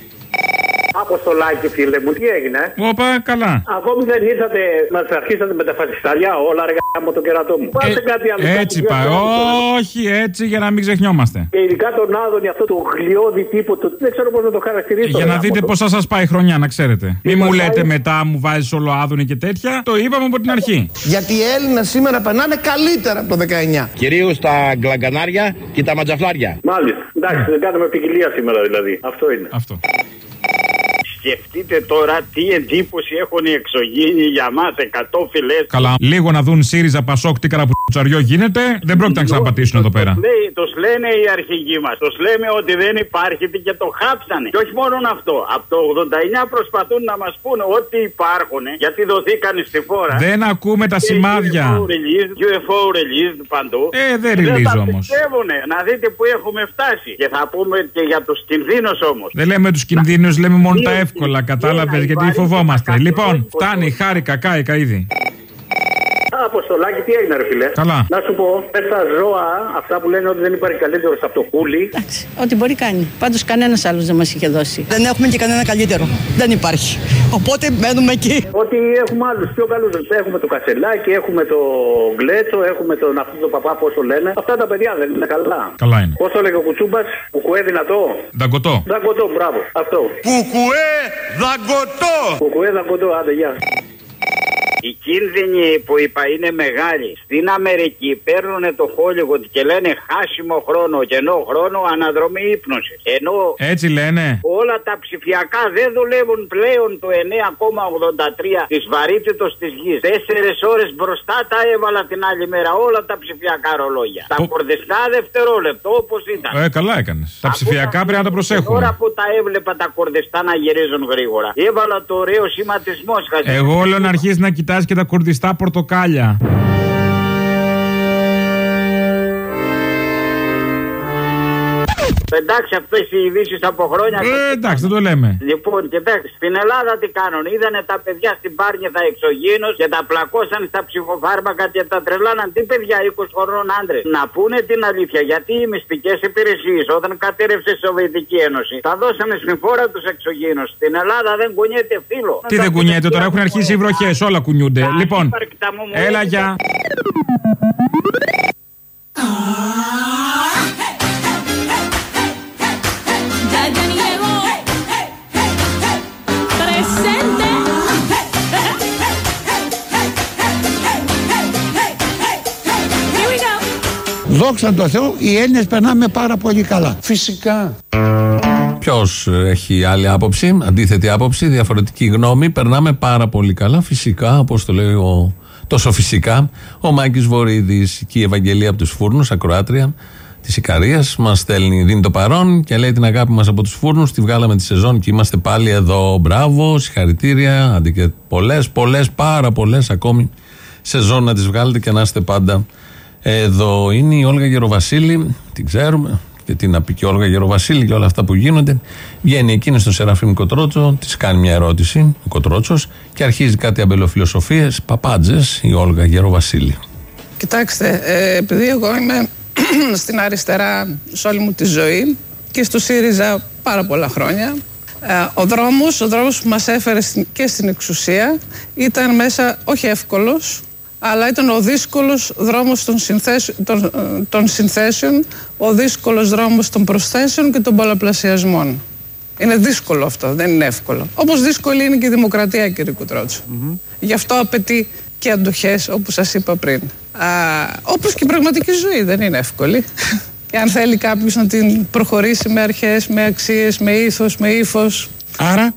Αποστολάκι, φίλε μου, τι έγινε? Όπα, καλά. Ακόμη δεν ήρθατε, μας αρχίσατε με τα φασιστάλια, όλα αργά από το κερατό μου. Πάτε Ε, κάτι άλλο. έτσι πάει. Όχι, έτσι για να μην ξεχνιόμαστε. Και ειδικά τον Άδωνη, αυτό το γλιώδη τύπο, το, δεν ξέρω πώς να το χαρακτηρίσω. Για να δείτε το... πώς θα σας πάει η χρονιά, να ξέρετε. Μην μου πάει... λέτε μετά, μου βάζεις όλο Άδωνη και τέτοια. Το είπαμε από την αρχή. Γιατί οι Έλληνες σήμερα περνάνε καλύτερα από το δεκαεννιά. Κυρίως τα γκλαγκανάρια και τα ματζαφλάρια. Μάλιστα. Εντάξει, δεν κάνουμε ποικιλία σήμερα δηλαδή. Αυτό είναι. Αυτό. Σκεφτείτε τώρα τι εντύπωση έχουν οι εξωγήινοι για μας, εκατό φυλές. Καλά, λίγο να δουν ΣΥΡΙΖΑ, ΠΑΣΟΚ, τι καραπουτσαριό γίνεται, δεν πρόκειται να ξαναπατήσουν εδώ πέρα. Τους λένε οι αρχηγοί μας, τους λέμε ότι δεν υπάρχει και το χάψανε. Και όχι μόνο αυτό, από το ογδόντα εννιά προσπαθούν να μας πούνε ότι υπάρχουν, γιατί δοθήκαν στη φόρα. Δεν ακούμε τα σημάδια. γιου εφ ο released παντού. Ε, δεν release όμως. Να δείτε που έχουμε φτάσει. Και θα πούμε και για τους κινδύνους όμως. Δεν λέμε τους κινδύνους, λέμε μόνο τα εύκολα, κατάλαβες, γιατί φοβόμαστε. Λοιπόν, φτάνει, χάρηκα, κάηκα ήδη. Αποστολάκη, τι έγινε, ρε φιλέ. Καλά. Να σου πω, πε τα ζώα, αυτά που λένε ότι δεν υπάρχει καλύτερο από το κούλι. Εντάξει, ό,τι μπορεί κάνει. Πάντως κανένας άλλος δεν μας είχε δώσει. Δεν έχουμε και κανένα καλύτερο. Δεν υπάρχει. Οπότε μένουμε εκεί. Ότι έχουμε άλλους πιο καλούς. Έχουμε το Κασελάκι, έχουμε το Γκλέτσο, έχουμε τον αυτό το παπά, πώς το λένε. Αυτά τα παιδιά δεν είναι καλά. Καλά είναι. Πώς το λέγε ο Κουτσούμπας, κουκουέ δυνατό. Δαγκωτό. Δαγκωτό, μπράβο. Αυτό. Κουκουέ δαγκωτό. Κουκουέ δαγκωτό, άντε γεια. Οι κίνδυνοι που είπα είναι μεγάλοι. Στην Αμερική παίρνουν το Hollywood και λένε χάσιμο χρόνο, κενό χρόνο, αναδρομή ύπνωση. Ενώ έτσι λένε. Όλα τα ψηφιακά δεν δουλεύουν πλέον το εννέα κόμμα ογδόντα τρία της βαρύτητος της γης. Τέσσερις ώρες μπροστά τα έβαλα την άλλη μέρα όλα τα ψηφιακά ρολόγια. Τα κορδιστά δευτερόλεπτο όπως ήταν. Ε, καλά έκανες. Τα ψηφιακά πρέπει να τα προσέχουμε. Τώρα που τα έβλεπα τα κορδιστά να γυρίζουν γρήγορα, έβαλα το ωραίο σχηματισμό. Εγώ λέω να αρχίσει να κοιτάς και τα κουρδιστά πορτοκάλια. Εντάξει, αυτές οι ειδήσεις από χρόνια. Ε, εντάξει, δεν το λέμε. Λοιπόν, κοιτάξτε, στην Ελλάδα τι κάνουν. Είδανε τα παιδιά στην Πάρνηθα εξωγήινος και τα πλακώσαν στα ψυχοφάρμακα και τα τρελάναν. Τι παιδιά, είκοσι χρονών άντρες. Να πούνε την αλήθεια, γιατί οι μυστικές υπηρεσίες όταν κατέρευσε η Σοβιετική Ένωση τα δώσανε στην φόρα τους εξωγήινους. Στην Ελλάδα δεν κουνιέται φύλλο. Τι δεν κουνιέται, τώρα έχουν αρχίσει οι βροχές, όλα κουνιούνται. Λοιπόν, έλα για. Δόξα τω Θεώ, οι Έλληνες περνάμε πάρα πολύ καλά. Φυσικά. Ποιος έχει άλλη άποψη, αντίθετη άποψη, διαφορετική γνώμη? Περνάμε πάρα πολύ καλά. Φυσικά, όπως το λέει ο, τόσο φυσικά, ο Μάκης Βορίδης και η Ευαγγελία από τους Φούρνους, ακροάτρια της Ικαρίας, μας στέλνει, δίνει το παρόν και λέει την αγάπη μας από τους Φούρνους. Τη βγάλαμε τη σεζόν και είμαστε πάλι εδώ. Μπράβο, συγχαρητήρια. Αντί και πολλές, πολλές, πάρα πολλές ακόμη σεζόν να τις βγάλετε και να είστε πάντα εδώ. Είναι η Όλγα Γεροβασίλη, την ξέρουμε. Και τι να πει και η Όλγα Γεροβασίλη και όλα αυτά που γίνονται. Βγαίνει εκείνη στον Σεραφείμ Κοτρότσο, της κάνει μια ερώτηση ο Κοτρότσος και αρχίζει κάτι αμπελοφιλοσοφίες, παπάντζες, η Όλγα Γεροβασίλη. Κοιτάξτε, ε, επειδή εγώ είμαι στην αριστερά σε όλη μου τη ζωή και στο ΣΥΡΙΖΑ πάρα πολλά χρόνια, ε, ο δρόμος, ο δρόμος που μας έφερε και στην εξουσία ήταν μέσα όχι εύκολος, αλλά ήταν ο δύσκολος δρόμος των, συνθέσ... των, των συνθέσεων, ο δύσκολος δρόμος των προσθέσεων και των πολλαπλασιασμών. Είναι δύσκολο αυτό, δεν είναι εύκολο. Όπως δύσκολη είναι και η δημοκρατία, κύριε Κουτρότσο. Mm-hmm. Γι' αυτό απαιτεί και αντοχές, όπως σας είπα πριν. Α, όπως και η πραγματική ζωή δεν είναι εύκολη. Και αν θέλει κάποιος να την προχωρήσει με αρχές, με αξίες, με ήθος, με ύφος. Άρα...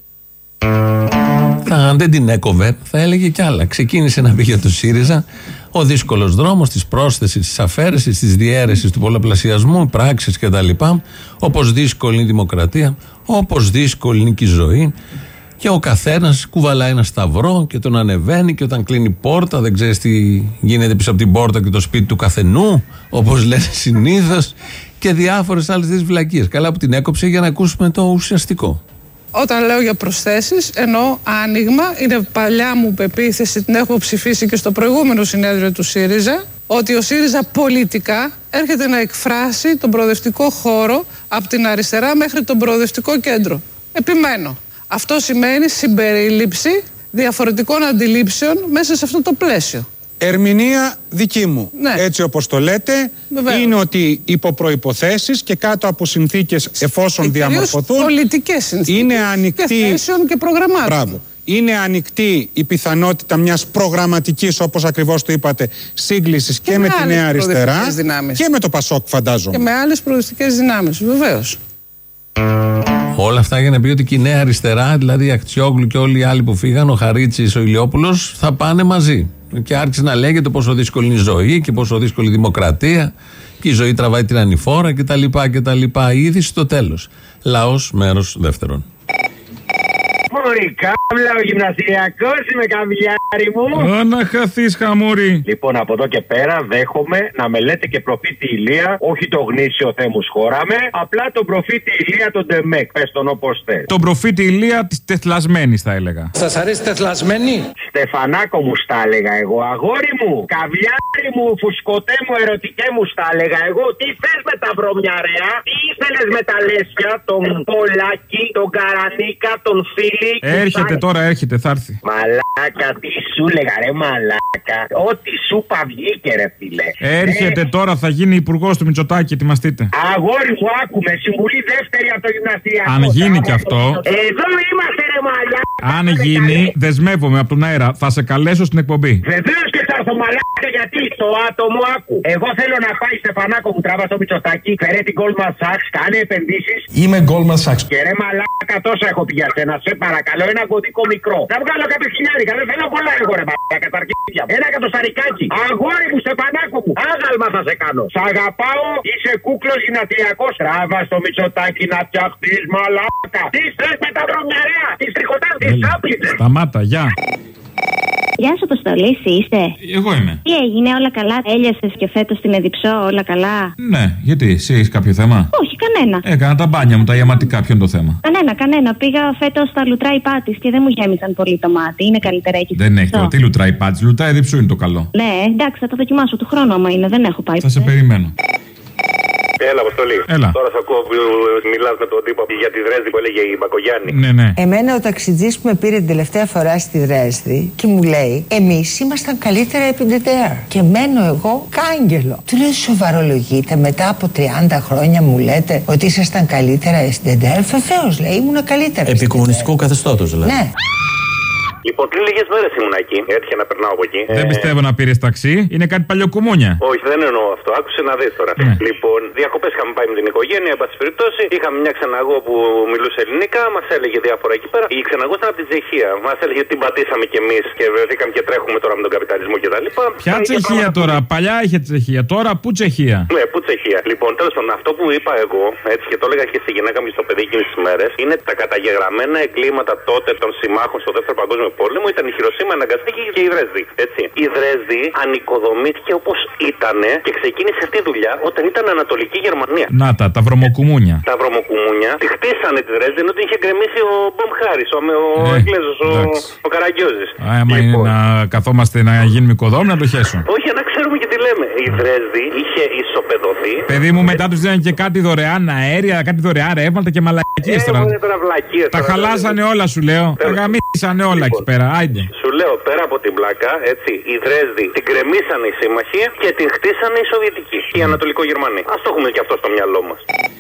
Αν δεν την έκοβε, θα έλεγε κι άλλα. Ξεκίνησε να πει για το ΣΥΡΙΖΑ ο δύσκολος δρόμος της πρόσθεσης, της αφαίρεσης, της διαίρεσης, του πολλαπλασιασμού, πράξεις κτλ. Όπως δύσκολη είναι η δημοκρατία, όπως δύσκολη είναι και η ζωή. Και ο καθένας κουβαλάει ένα σταυρό και τον ανεβαίνει, και όταν κλείνει πόρτα, δεν ξέρεις τι γίνεται πίσω από την πόρτα και το σπίτι του καθενού, όπως λένε συνήθως, και διάφορες άλλες τέτοιες βλακίες. Καλά που την έκοψε για να ακούσουμε το ουσιαστικό. Όταν λέω για προσθέσεις, εννοώ άνοιγμα. Είναι παλιά μου πεποίθηση, την έχω ψηφίσει και στο προηγούμενο συνέδριο του ΣΥΡΙΖΑ, ότι ο ΣΥΡΙΖΑ πολιτικά έρχεται να εκφράσει τον προοδευτικό χώρο από την αριστερά μέχρι τον προοδευτικό κέντρο. Επιμένω. Αυτό σημαίνει συμπερίληψη διαφορετικών αντιλήψεων μέσα σε αυτό το πλαίσιο. Ερμηνεία δική μου, ναι. Έτσι όπως το λέτε, βεβαίως. Είναι ότι υπό προϋποθέσεις και κάτω από συνθήκες εφόσον και διαμορφωθούν, πολιτικές συνθήκες είναι ανοιχτή, και θέσεων και προγραμμάτων. Μπράβο. Είναι ανοιχτή η πιθανότητα μιας προγραμματικής, όπως ακριβώς το είπατε, σύγκλησης και, και με, με τη Νέα Αριστερά και με το Πασόκ, φαντάζομαι. Και με άλλες προοδευτικές δυνάμεις, βεβαίως. Όλα αυτά για να πει ότι και η Νέα Αριστερά, δηλαδή η Ακτιόγλου και όλοι οι άλλοι που φύγαν, ο Χαρίτσης, ο Ηλιόπουλος, θα πάνε μαζί. Και άρχισε να λέγεται πόσο δύσκολη είναι η ζωή και πόσο δύσκολη η δημοκρατία και η ζωή τραβάει την ανηφόρα κτλ. κτλ. Η είδηση στο τέλος. Λαός, μέρος δεύτερον. μωρή, κάβλα ο γυμναστηριακός είμαι καβλιάρι μου. Ω, να χαθείς χαμούρι. Λοιπόν, από εδώ και πέρα δέχομαι να με λέτε και προφήτη Ηλία, όχι το γνήσιο θέμους χώραμε, απλά τον προφήτη Ηλία τον Ντεμέκ, πες τον όπως θες. Τον προφήτη Ηλία της τεθλασμένης θα έλεγα. Σας αρέσει τεθλασμένη? Στεφανάκο μου στα έλεγα εγώ, αγόρι μου, καβλιάρι μου, φουσκωτέ μου, ερωτικέ μου στα έλεγα εγώ. Τι θες με τα βρωμιαρέα, τι ήθελες με τα λέσια, τον Πολάκη, τον Καρανίκα, τον Φίλη. Έρχεται θα... τώρα, έρχεται, θα έρθει. Μαλάκα, τι σου λέγα ρε μαλάκα, ό,τι σου πα βγήκε ρε φίλε. Έρχεται ε... τώρα, θα γίνει υπουργός του Μητσοτάκη, ετοιμαστείτε. Αγόρι μου, άκουμε, συμβουλή δεύτερη από το γυμναστηριακό. Αν γίνει κι αυτό. Εδώ είμαστε ρε μαλάκα. Αν γίνει, δεσμεύομαι από τον αέρα, θα σε καλέσω στην εκπομπή. Βεβαίως και θα έρθω μαλάκα, γιατί το άτομο άκου. Εγώ θέλω να πάει Στεφανάκο μου, τράβα στο Μητσοτάκη, φέρε την Goldman Sachs, κάνε επενδύσεις. Είμαι Goldman Sachs. Και ρε μαλάκα, τόσα έχω πει για σένα, σε παρακαλώ, ένα κωδικό μικρό. Θα βγάλω κάποιες χιλιάρικα, δεν θέλω πολλά εγώ ρε μαλάκα, καταρκίδια. Ένα κατοσταρικάκι. Αγόρι μου, Στεφανάκο μου, άγαλμα θα σε κάνω. Σ' αγαπάω, είσαι κούκλος γυμναστηριακός. Τράβα στο Μητσοτάκη να φτιαχτείς μαλάκα. Τι θες με τα βρωμιαρέα, τι τριχωτάς, τι σάπλιτες. Σταμάτα, γεια. Γεια σου, Αποστολή, εσύ είστε? Εγώ είμαι. Τι έγινε, όλα καλά? Έλειωσες και φέτος την Εδιψό, όλα καλά? Ναι, γιατί, εσύ έχεις κάποιο θέμα? Όχι, κανένα. Έκανα τα μπάνια μου, τα ιαματικά, ποιο είναι το θέμα? Κανένα, κανένα. Πήγα φέτος στα λουτρά Πάτης και δεν μου γέμισαν πολύ το μάτι. Είναι καλύτερα εκεί. Δεν έχει τώρα. Τι λουτρά Πάτης, λουτρά Εδιψού είναι το καλό. Ναι, εντάξει, θα το δοκιμάσω του χρόνου άμα είναι, δεν έχω πάει. Θα σε περιμένω. Έλα, Αποστολή. Έλα. Τώρα θα ακούω που μιλάς με τον τύπο για τη Δρέσδη που έλεγε η Μπακογιάννη. Ναι, ναι. Εμένα ο ταξιτζής που με πήρε την τελευταία φορά στη Δρέσδη και μου λέει: εμείς ήμασταν καλύτερα επί ντι ντι αρ. Και μένω εγώ κάγκελο. Του λέω: σοβαρολογείτε, μετά από τριάντα χρόνια μου λέτε ότι ήσασταν καλύτερα επί ντι ντι αρ. Βεβαίως, λέει, ήμουνα καλύτερα. Επί κομμουνιστικού καθεστώτος, δηλαδή. Ναι. Λοιπόν, πριν λίγες μέρες ήμουν εκεί. Έτυχε να περνάω από εκεί. Δεν ε... πιστεύω να πήρες ταξί. Είναι κάτι παλιοκουμούνια. Όχι, δεν εννοώ αυτό. Άκουσε να δεις τώρα. Ναι. Λοιπόν, διακοπές είχαμε πάει με την οικογένεια, εν πάση περιπτώσει. Είχαμε μια ξεναγό που μιλούσε ελληνικά, μας έλεγε διάφορα εκεί πέρα. Η ξεναγό ήταν από τη Τσεχία. Μας έλεγε τι πατήσαμε κι εμείς και βρεθήκαμε και τρέχουμε τώρα με τον καπιταλισμό κτλ. Ποια Τσεχία τώρα, παλιά είχε Τσεχία. Τώρα πού Τσεχία? Ναι, πού Τσεχία. Λοιπόν, τέλος πάντων, αυτό που είπα εγώ, έτσι και το έλεγα και στη γυναίκα μου και στο παιδί εκείνες τις μέρες, είναι τα καταγεγραμμένα εγκλήματα τότε των συμμάχων στο δεύτερο παγκόσμιο πόλεμο ήταν η Χειροσίμα, η Ναγκαστίκη και η Δρέσδη. Έτσι. Η Δρέσδη ανοικοδομήθηκε όπως ήταν και ξεκίνησε αυτή η δουλειά όταν ήταν Ανατολική Γερμανία. Να τα, τα βρωμοκουμούνια. Τα βρωμοκουμούνια τη χτίσανε τη Δρέσδη ενώ την είχε γκρεμίσει ο Μπομ Χάρις, ο, ο ε, Εγγλέζος, ο, ο Καραγκιόζης. Άμα λοιπόν. είναι να καθόμαστε να γίνουμε οικοδόμοι, να το χέσω. Όχι, να ξέρουμε και τι λέμε. Η Δρέσδη είχε ισοπεδωθεί. Παιδί μου, μετά του δίνανε και κάτι δωρεάν αέρια, κάτι δωρεάν ρεύματα και μαλακίες τώρα. Τα χαλάσανε όλα, σου λέω. Τα γαμίσανε όλα εκεί πέρα. Σου λέω πέρα από την πλάκα, έτσι, η Δρέσδη την κρεμίσανε οι σύμμαχοι και την χτίσανε οι Σοβιετικοί, οι Ανατολικογερμανοί. Ας το έχουμε και αυτό στο μυαλό μας.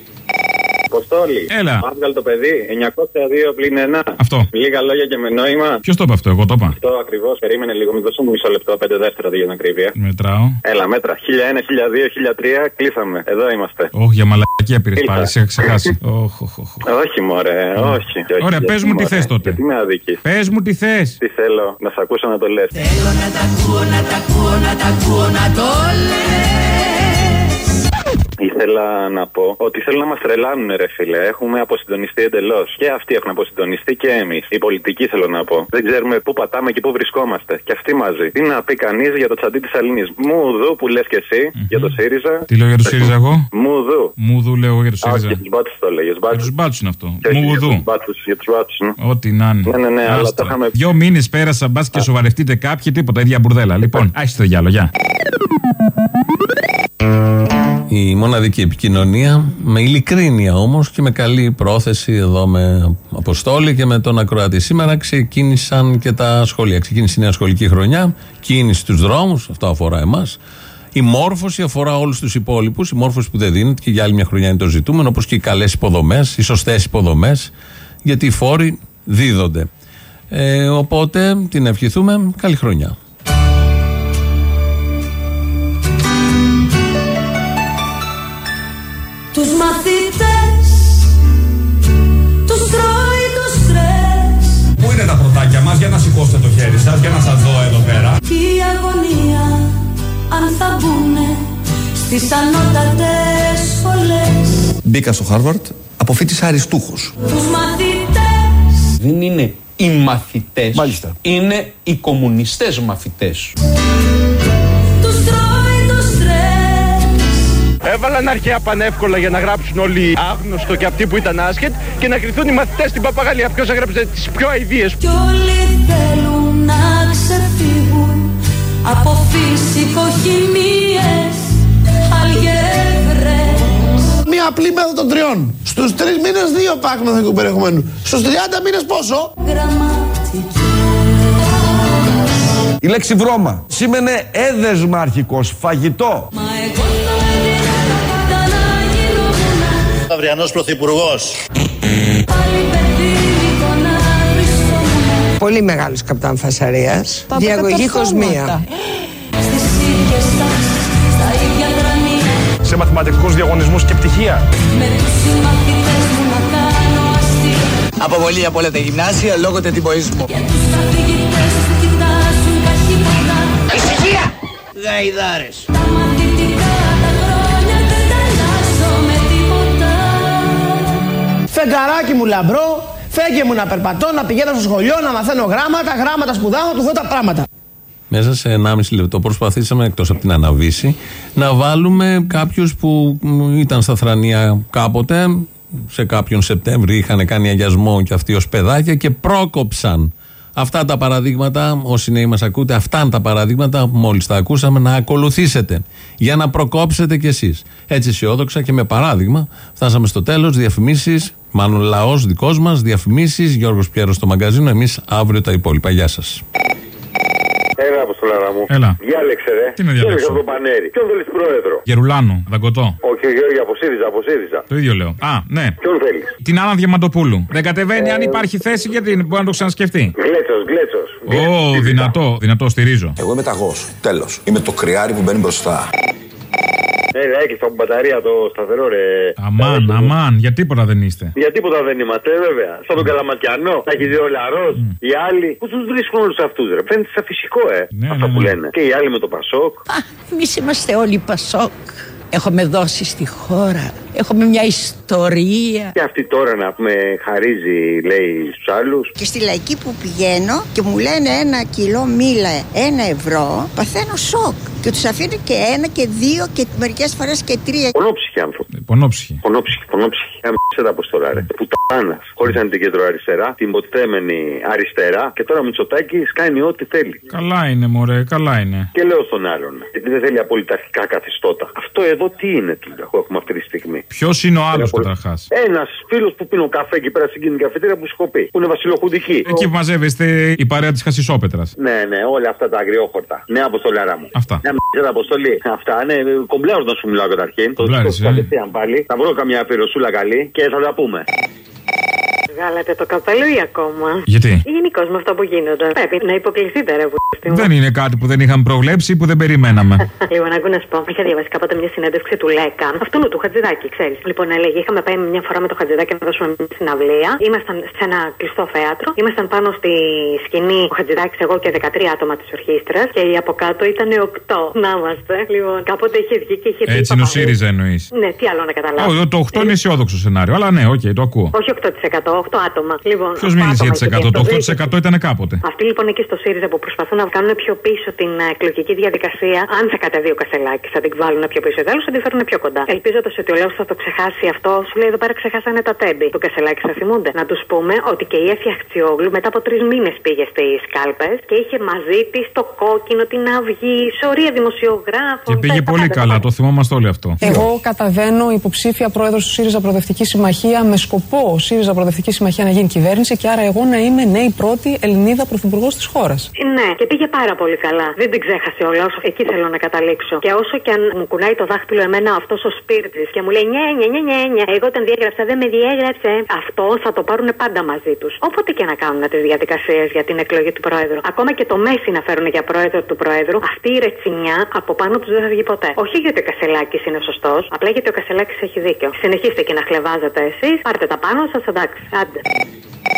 Αποστόλη. Έλα. Άβγαλε το παιδί. εννιακόσια δύο πλην ένα. Αυτό. Λίγα λόγια και με νόημα. Ποιος το είπε αυτό, εγώ το είπα. Αυτό ακριβώς. Περίμενε λίγο, μην δώσουμε μισό λεπτό, πέντε δεύτερα για την ακρίβεια. Μετράω. Έλα, μέτρα. χίλια ένα, χίλια δύο, χίλια τρία, κλείσαμε. Εδώ είμαστε. Όχι, για μαλακία πήρες πάλι, σε είχα ξεχάσει. Όχι, μωρέ, όχι. Ωραία, πες μου τι θες τότε. Τι με αδικείς. Πες μου τι θες. Τι θέλω, να σ' ακούσω να το λες. Θέλω να τα ακούω, να τα ακούω, να τα ακούω, να το λες. Ήθελα να πω ότι θέλουν να μας τρελάνουν, ρε φίλε. Έχουμε αποσυντονιστεί εντελώς. Και αυτοί έχουν αποσυντονιστεί και εμείς. Οι πολιτικοί, θέλω να πω. Δεν ξέρουμε πού πατάμε και πού βρισκόμαστε. Και αυτοί μαζί. Τι να πει κανείς για το τσαντί της Αλλήνης. Μουδού που λες και εσύ mm-hmm. για το ΣΥΡΙΖΑ. Τι λέω για το ΣΥΡΙΖΑ εγώ? Μουδού. Μουδού λέω για το ΣΥΡΙΖΑ. Για τους μπάτσους το λέγες. Για τους μπάτσους είναι αυτό. Μουδού. Για τους μπάτσους. Ό,τι να είναι. Ναι, ναι, ναι, αλλά το είχαμε. Δυο μήνες πέρασα, μπας και σοβαρευτείτε κάποιοι, τίποτα. Ίδια μπουρδέλα. Λοιπόν, άχιστε το γυάλο, γεια. Η μοναδική επικοινωνία, με ειλικρίνεια όμως και με καλή πρόθεση εδώ με Αποστόλη και με τον ακροατή. Σήμερα ξεκίνησαν και τα σχολεία. Ξεκίνησε η νέα σχολική χρονιά, κίνηση στους δρόμους, αυτό αφορά εμάς. Η μόρφωση αφορά όλους τους υπόλοιπους. Η μόρφωση που δεν δίνεται και για άλλη μια χρονιά είναι το ζητούμενο, όπως και οι καλές υποδομές, οι σωστές υποδομές, γιατί οι φόροι δίδονται. Ε, οπότε την ευχηθούμε καλή χρονιά. Τους μαθητές τους τρώει το στρες. Πού είναι τα πρωτάκια μας, για να σηκώσετε το χέρι σας, για να σας δω εδώ πέρα. Και η αγωνία αν θα μπουνε στις ανώτατες σχολές. Μπήκα στο Χάρβαρτ, αποφύτησα αριστούχος. Τους μαθητές δεν είναι οι μαθητές Μάλιστα. είναι οι κομμουνιστές μαθητές. Έβαλαν αρχαία πανεύκολα για να γράψουν όλοι άγνωστο και αυτοί που ήταν άσχετ και να κρυθούν οι μαθητές στην Παπαγαλία. Ποιος έγραψε τις πιο αηδίες. Κι όλοι θέλουν να ξεφύγουν από φυσικοχημίες, αλγεύρες. Μία απλή μέθοδο των τριών. Στους τρεις μήνες δύο πάκ μαθητικού περιεχομένου. Στους τριάντα μήνες πόσο? Η λέξη βρώμα σήμαινε έδεσμα αρχικώς, φαγητό. Ο αυριανός πρωθυπουργός. Πολύ μεγάλος καπτάν Φασαρίας. Διαγωγή Κοσμία. Σε μαθηματικούς διαγωνισμούς και πτυχία. Αποβολή από όλα τα γυμνάσια λόγω τετιμποϊσμού. Ησυχία! Γαϊδάρες. Φεγγαράκι μου λαμπρό, φέγγε μου να περπατώ, να πηγαίνω στο σχολείο, να μαθαίνω γράμματα, γράμματα σπουδάω, του δω τα πράγματα. Μέσα σε ενάμιση λεπτό προσπαθήσαμε, εκτός από την αναβίση, να βάλουμε κάποιους που ήταν στα θρανία κάποτε, σε κάποιον Σεπτέμβρη είχαν κάνει αγιασμό και αυτοί ως παιδάκια και πρόκοψαν. Αυτά τα παραδείγματα, όσοι νέοι μας ακούτε, αυτά είναι τα παραδείγματα που μόλις τα ακούσαμε να ακολουθήσετε για να προκόψετε κι εσείς. Έτσι αισιόδοξα και με παράδειγμα φτάσαμε στο τέλος, διαφημίσεις, μάλλον λαός δικός μας, διαφημίσεις, Γιώργος Πιέρος στο μαγκαζίνο, εμείς αύριο τα υπόλοιπα. Γεια σας. Έλα, Αποστολάρα μου. Έλα. Διάλεξε, ρε. Τι να διαλέξω? Από το πανέρι. Ποιον θέλει πρόεδρο? Γερουλάνο, Δαγκωτό. Όχι, Γεώργια, από ΣΥΡΙΖΑ, από ΣΥΡΙΖΑ. Το ίδιο λέω. Α, ναι. Ποιον θέλει? Την Άννα Διαμαντοπούλου. Δεν κατεβαίνει, ε... αν υπάρχει θέση, γιατί μπορεί να το ξανασκεφτεί. Γλέτσος, γλέτσος. Ω, δυνατό, δυνατό, στηρίζω. Εγώ είμαι ταγός. Τέλος. Είμαι το κρυάρι που μπαίνει μπροστά. Έλα, έχει την μπαταρία το σταθερό, ρε. Αμάν, ε, αμάν, για τίποτα δεν είστε. Για τίποτα δεν είμαστε, βέβαια. Σαν τον Καλαματιανό, θα έχει δει ο Λαρός. Mm. Οι άλλοι, πού τους βρίσκουν όλους αυτούς, ρε. Φαίνεται σαν φυσικό, ε. Ναι, αυτά ναι, που ναι. λένε. Και οι άλλοι με το Πασόκ. Α, εμείς είμαστε όλοι Πασόκ. Έχουμε δώσει στη χώρα. Έχουμε μια ιστορία. Και αυτή τώρα να πούμε χαρίζει, λέει, στους άλλους. Και στη λαϊκή που πηγαίνω και μου λένε ένα κιλό μήλα ένα ευρώ, παθαίνω σοκ. Και τους αφήνω και ένα και δύο και μερικές φορές και τρία. Πονόψυχοι άνθρωποι. Πονόψυχοι. Πονόψυχοι, πονόψυχοι. Άμεσα τα αποστολά, ρε. Πουτάνας. Χωρίσαν την κεντροαριστερά, την υποτιθέμενη αριστερά και τώρα Μητσοτάκης κάνει ό,τι θέλει. Καλά είναι, μωρέ, καλά είναι. Και λέω στον άλλον, γιατί δεν θέλει απολυταρχικά καθιστώτα. Αυτό εδώ τι είναι, του λέω, έχουμε αυτή τη στιγμή. Ποιος είναι ο άλλος καταρχάς? Ένας φίλος που πίνει καφέ εκεί πέρα στην κοινή καφετέρια που σου έχω πει. Που είναι βασιλοχουντική. Εκεί που μαζεύεστε η παρέα της Χασισόπετρας. Ναι, ναι, όλα αυτά τα αγριόχορτα. Ναι, αποστολάρα μου. Αυτά. Ναι, μ***α αποστολή. Αυτά, ναι, κομπλάω να σου μιλάω καταρχήν. Το κατευθείαν πάλι. Θα βρω καμιά αφιερωσούλα καλή και θα τα πούμε. Βγάλατε το καπέλο ή ακόμα? Γιατί? Γενικώς με αυτό που γίνονται. Πρέπει να υποκλειστείτε, ρε βουλευτή μου. Δεν είναι κάτι που δεν είχαμε προβλέψει ή που δεν περιμέναμε. Λοιπόν, ακούω να σου πω. Είχα διαβάσει κάποτε μια συνέντευξη του Λέκα. Αυτού του Χατζηδάκη, ξέρεις. Λοιπόν, έλεγε, είχαμε πάει μια φορά με το Χατζηδάκη να δώσουμε μια συναυλία. Ήμασταν σε ένα κλειστό θέατρο. Ήμασταν πάνω στη σκηνή ο Χατζηδάκης, εγώ και δεκατρία άτομα τη ορχήστρα. Και οι από κάτω ήταν οκτώ. Να είμαστε. Λοιπόν, κάποτε είχε βγει και είχε πει. Έτσι είναι ο ΣΥΡΙΖΑ εννοεί. Ναι, τι άλλο να καταλάβω. Oh, το οκτώ είναι αισιόδοξο σενάριο, αλλά ναι, οκ, okay, το ακούω. Όχι οκτώ τοις εκατό, οκτώ άτομα. Λοιπόν, ποιος μίλησε για τις εκατό, το οκτώ τοις εκατό ήταν κάποτε. Αυτοί λοιπόν εκεί στο ΣΥΡΙΖΑ που προσπαθούν να κάνουν πιο πίσω την εκλογική διαδικασία, αν θα κατεβεί ο Κασελάκης, θα την βάλουν πιο πίσω. Τέλος θα την φέρουν πιο κοντά. Ελπίζοντας ότι ο λαός θα το ξεχάσει αυτό, σου λέει εδώ πέρα ξεχάσανε τα τέμπη. Του Κασελάκη θα θυμούνται. Να τους πούμε ότι και η Έφη Αχτσιόγλου μετά από τρεις μήνες πήγε στις κάλπες και είχε μαζί της το κόκκινο, την αυγή, σωρία δημοσιογράφων. Και πήγε πολύ καλά, το θυμόμαστε όλοι αυτό. Εγώ καταβαίνω υποψήφια πρόεδρος του ΣΥΡΙΖΑ Προοδευτική Συμμαχία με σκοπό ο ΣΥΡΙΖΑ Προοδευτική Συμμαχία να γίνει κυβέρνηση και άρα εγώ να είμαι ναι η πρώτη Ελληνίδα πρωθυπουργός της χώρας. Ναι, και πήγε πάρα πολύ καλά. Δεν την ξέχασε ο λαός. Εκεί θέλω να καταλήξω. Και όσο και αν μου κουνάει το δάχτυλο εμένα αυτός ο Σπίρτζης και μου λέει νιέ, νιέ, νιέ, νιέ, νιέ. Εγώ τον διέγραψα, δεν με διέγραψε. Αυτό θα το πάρουν πάντα μαζί τους. Όποτε και να κάνουν τις διαδικασίες για την εκλογή του Προέδρου. Ακόμα και το Μέση να φέρουν για πρόεδρο του Προέδρου, αυτή η ρετσινιά από πάνω τους δεν θα βγει ποτέ. Όχι γιατί ο Κασελάκης είναι σωστός, απλά γιατί ο Κασελάκης έχει δίκιο. Συνεχίστε και να χλεβάζετε εσείς, πάρτε τα πάνω σας, εντάξει. Άντε.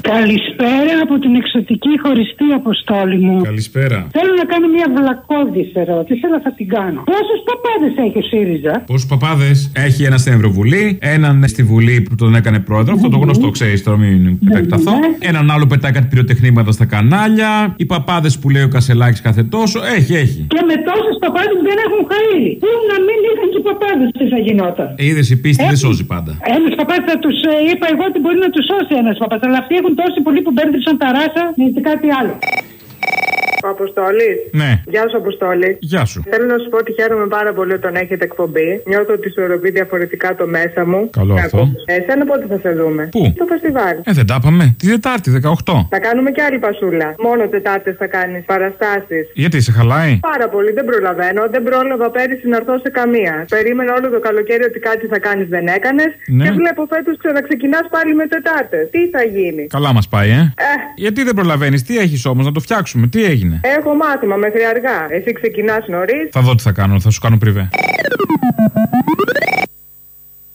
Καλησπέρα από την εξωτική χωριστή, Αποστόλη μου. Καλησπέρα. Θέλω να κάνω μια βλακώδης ερώτηση, αλλά θα την κάνω. Πόσους παπάδες έχει ο ΣΥΡΙΖΑ? Πόσους παπάδες? Έχει ένα στην Ευρωβουλή, έναν στη Βουλή που τον έκανε πρόεδρο. Αυτό το γνωστό, ξέρει τώρα, μην επεκταθώ. Έναν άλλο πετάει κάτι πυροτεχνήματα στα κανάλια. Οι παπάδες που λέει ο Κασελάκης κάθε τόσο. Έχει, έχει. Και με τόσους παπάδες δεν έχουν χαΐρι. Πού να μην είχαν και οι παπάδες, τι θα γινόταν? Είδες, η πίστη δεν σώζει πάντα. Ένας παπάδες θα τους είπα εγώ ότι μπορεί να τους σώσει ένας παπάδες. Αλλά αυτοί έχουν τόσοι πολλοί που μπέρδεψαν τα ράσα με κάτι άλλο. Ο Αποστόλης. Ναι. Γεια σου, Αποστόλη. Γεια σου. Θέλω να σου πω ότι χαίρομαι πάρα πολύ όταν έχετε εκπομπή. Νιώθω ότι ισορροπεί διαφορετικά το μέσα μου. Καλό αυτό. Εσένα πότε θα σε δούμε? Πού? Στο φεστιβάλ. Ε, δεν τα είπαμε. Τη Δετάρτη, δεκαοκτώ. Θα κάνουμε κι άλλη πασούλα. Μόνο Τετάρτες θα κάνεις παραστάσεις. Γιατί σε χαλάει? Πάρα πολύ, δεν προλαβαίνω. Δεν πρόλαβα πέρυσι να έρθω σε καμία. Περίμενα όλο το καλοκαίρι ότι κάτι θα κάνεις, δεν έκανες. Ναι. Και βλέπω φέτος ξαναξεκινάς πάλι με Τετάρτες. Τι θα γίνει? Καλά μας πάει, ε. ε. Γιατί δεν προλαβαίνεις, τι έχεις όμως, να το φτιάξουμε, τι έγινε? Έχω μάθημα μέχρι αργά. Εσύ ξεκινάς νωρίς. Θα δω τι θα κάνω, θα σου κάνω πριβέ.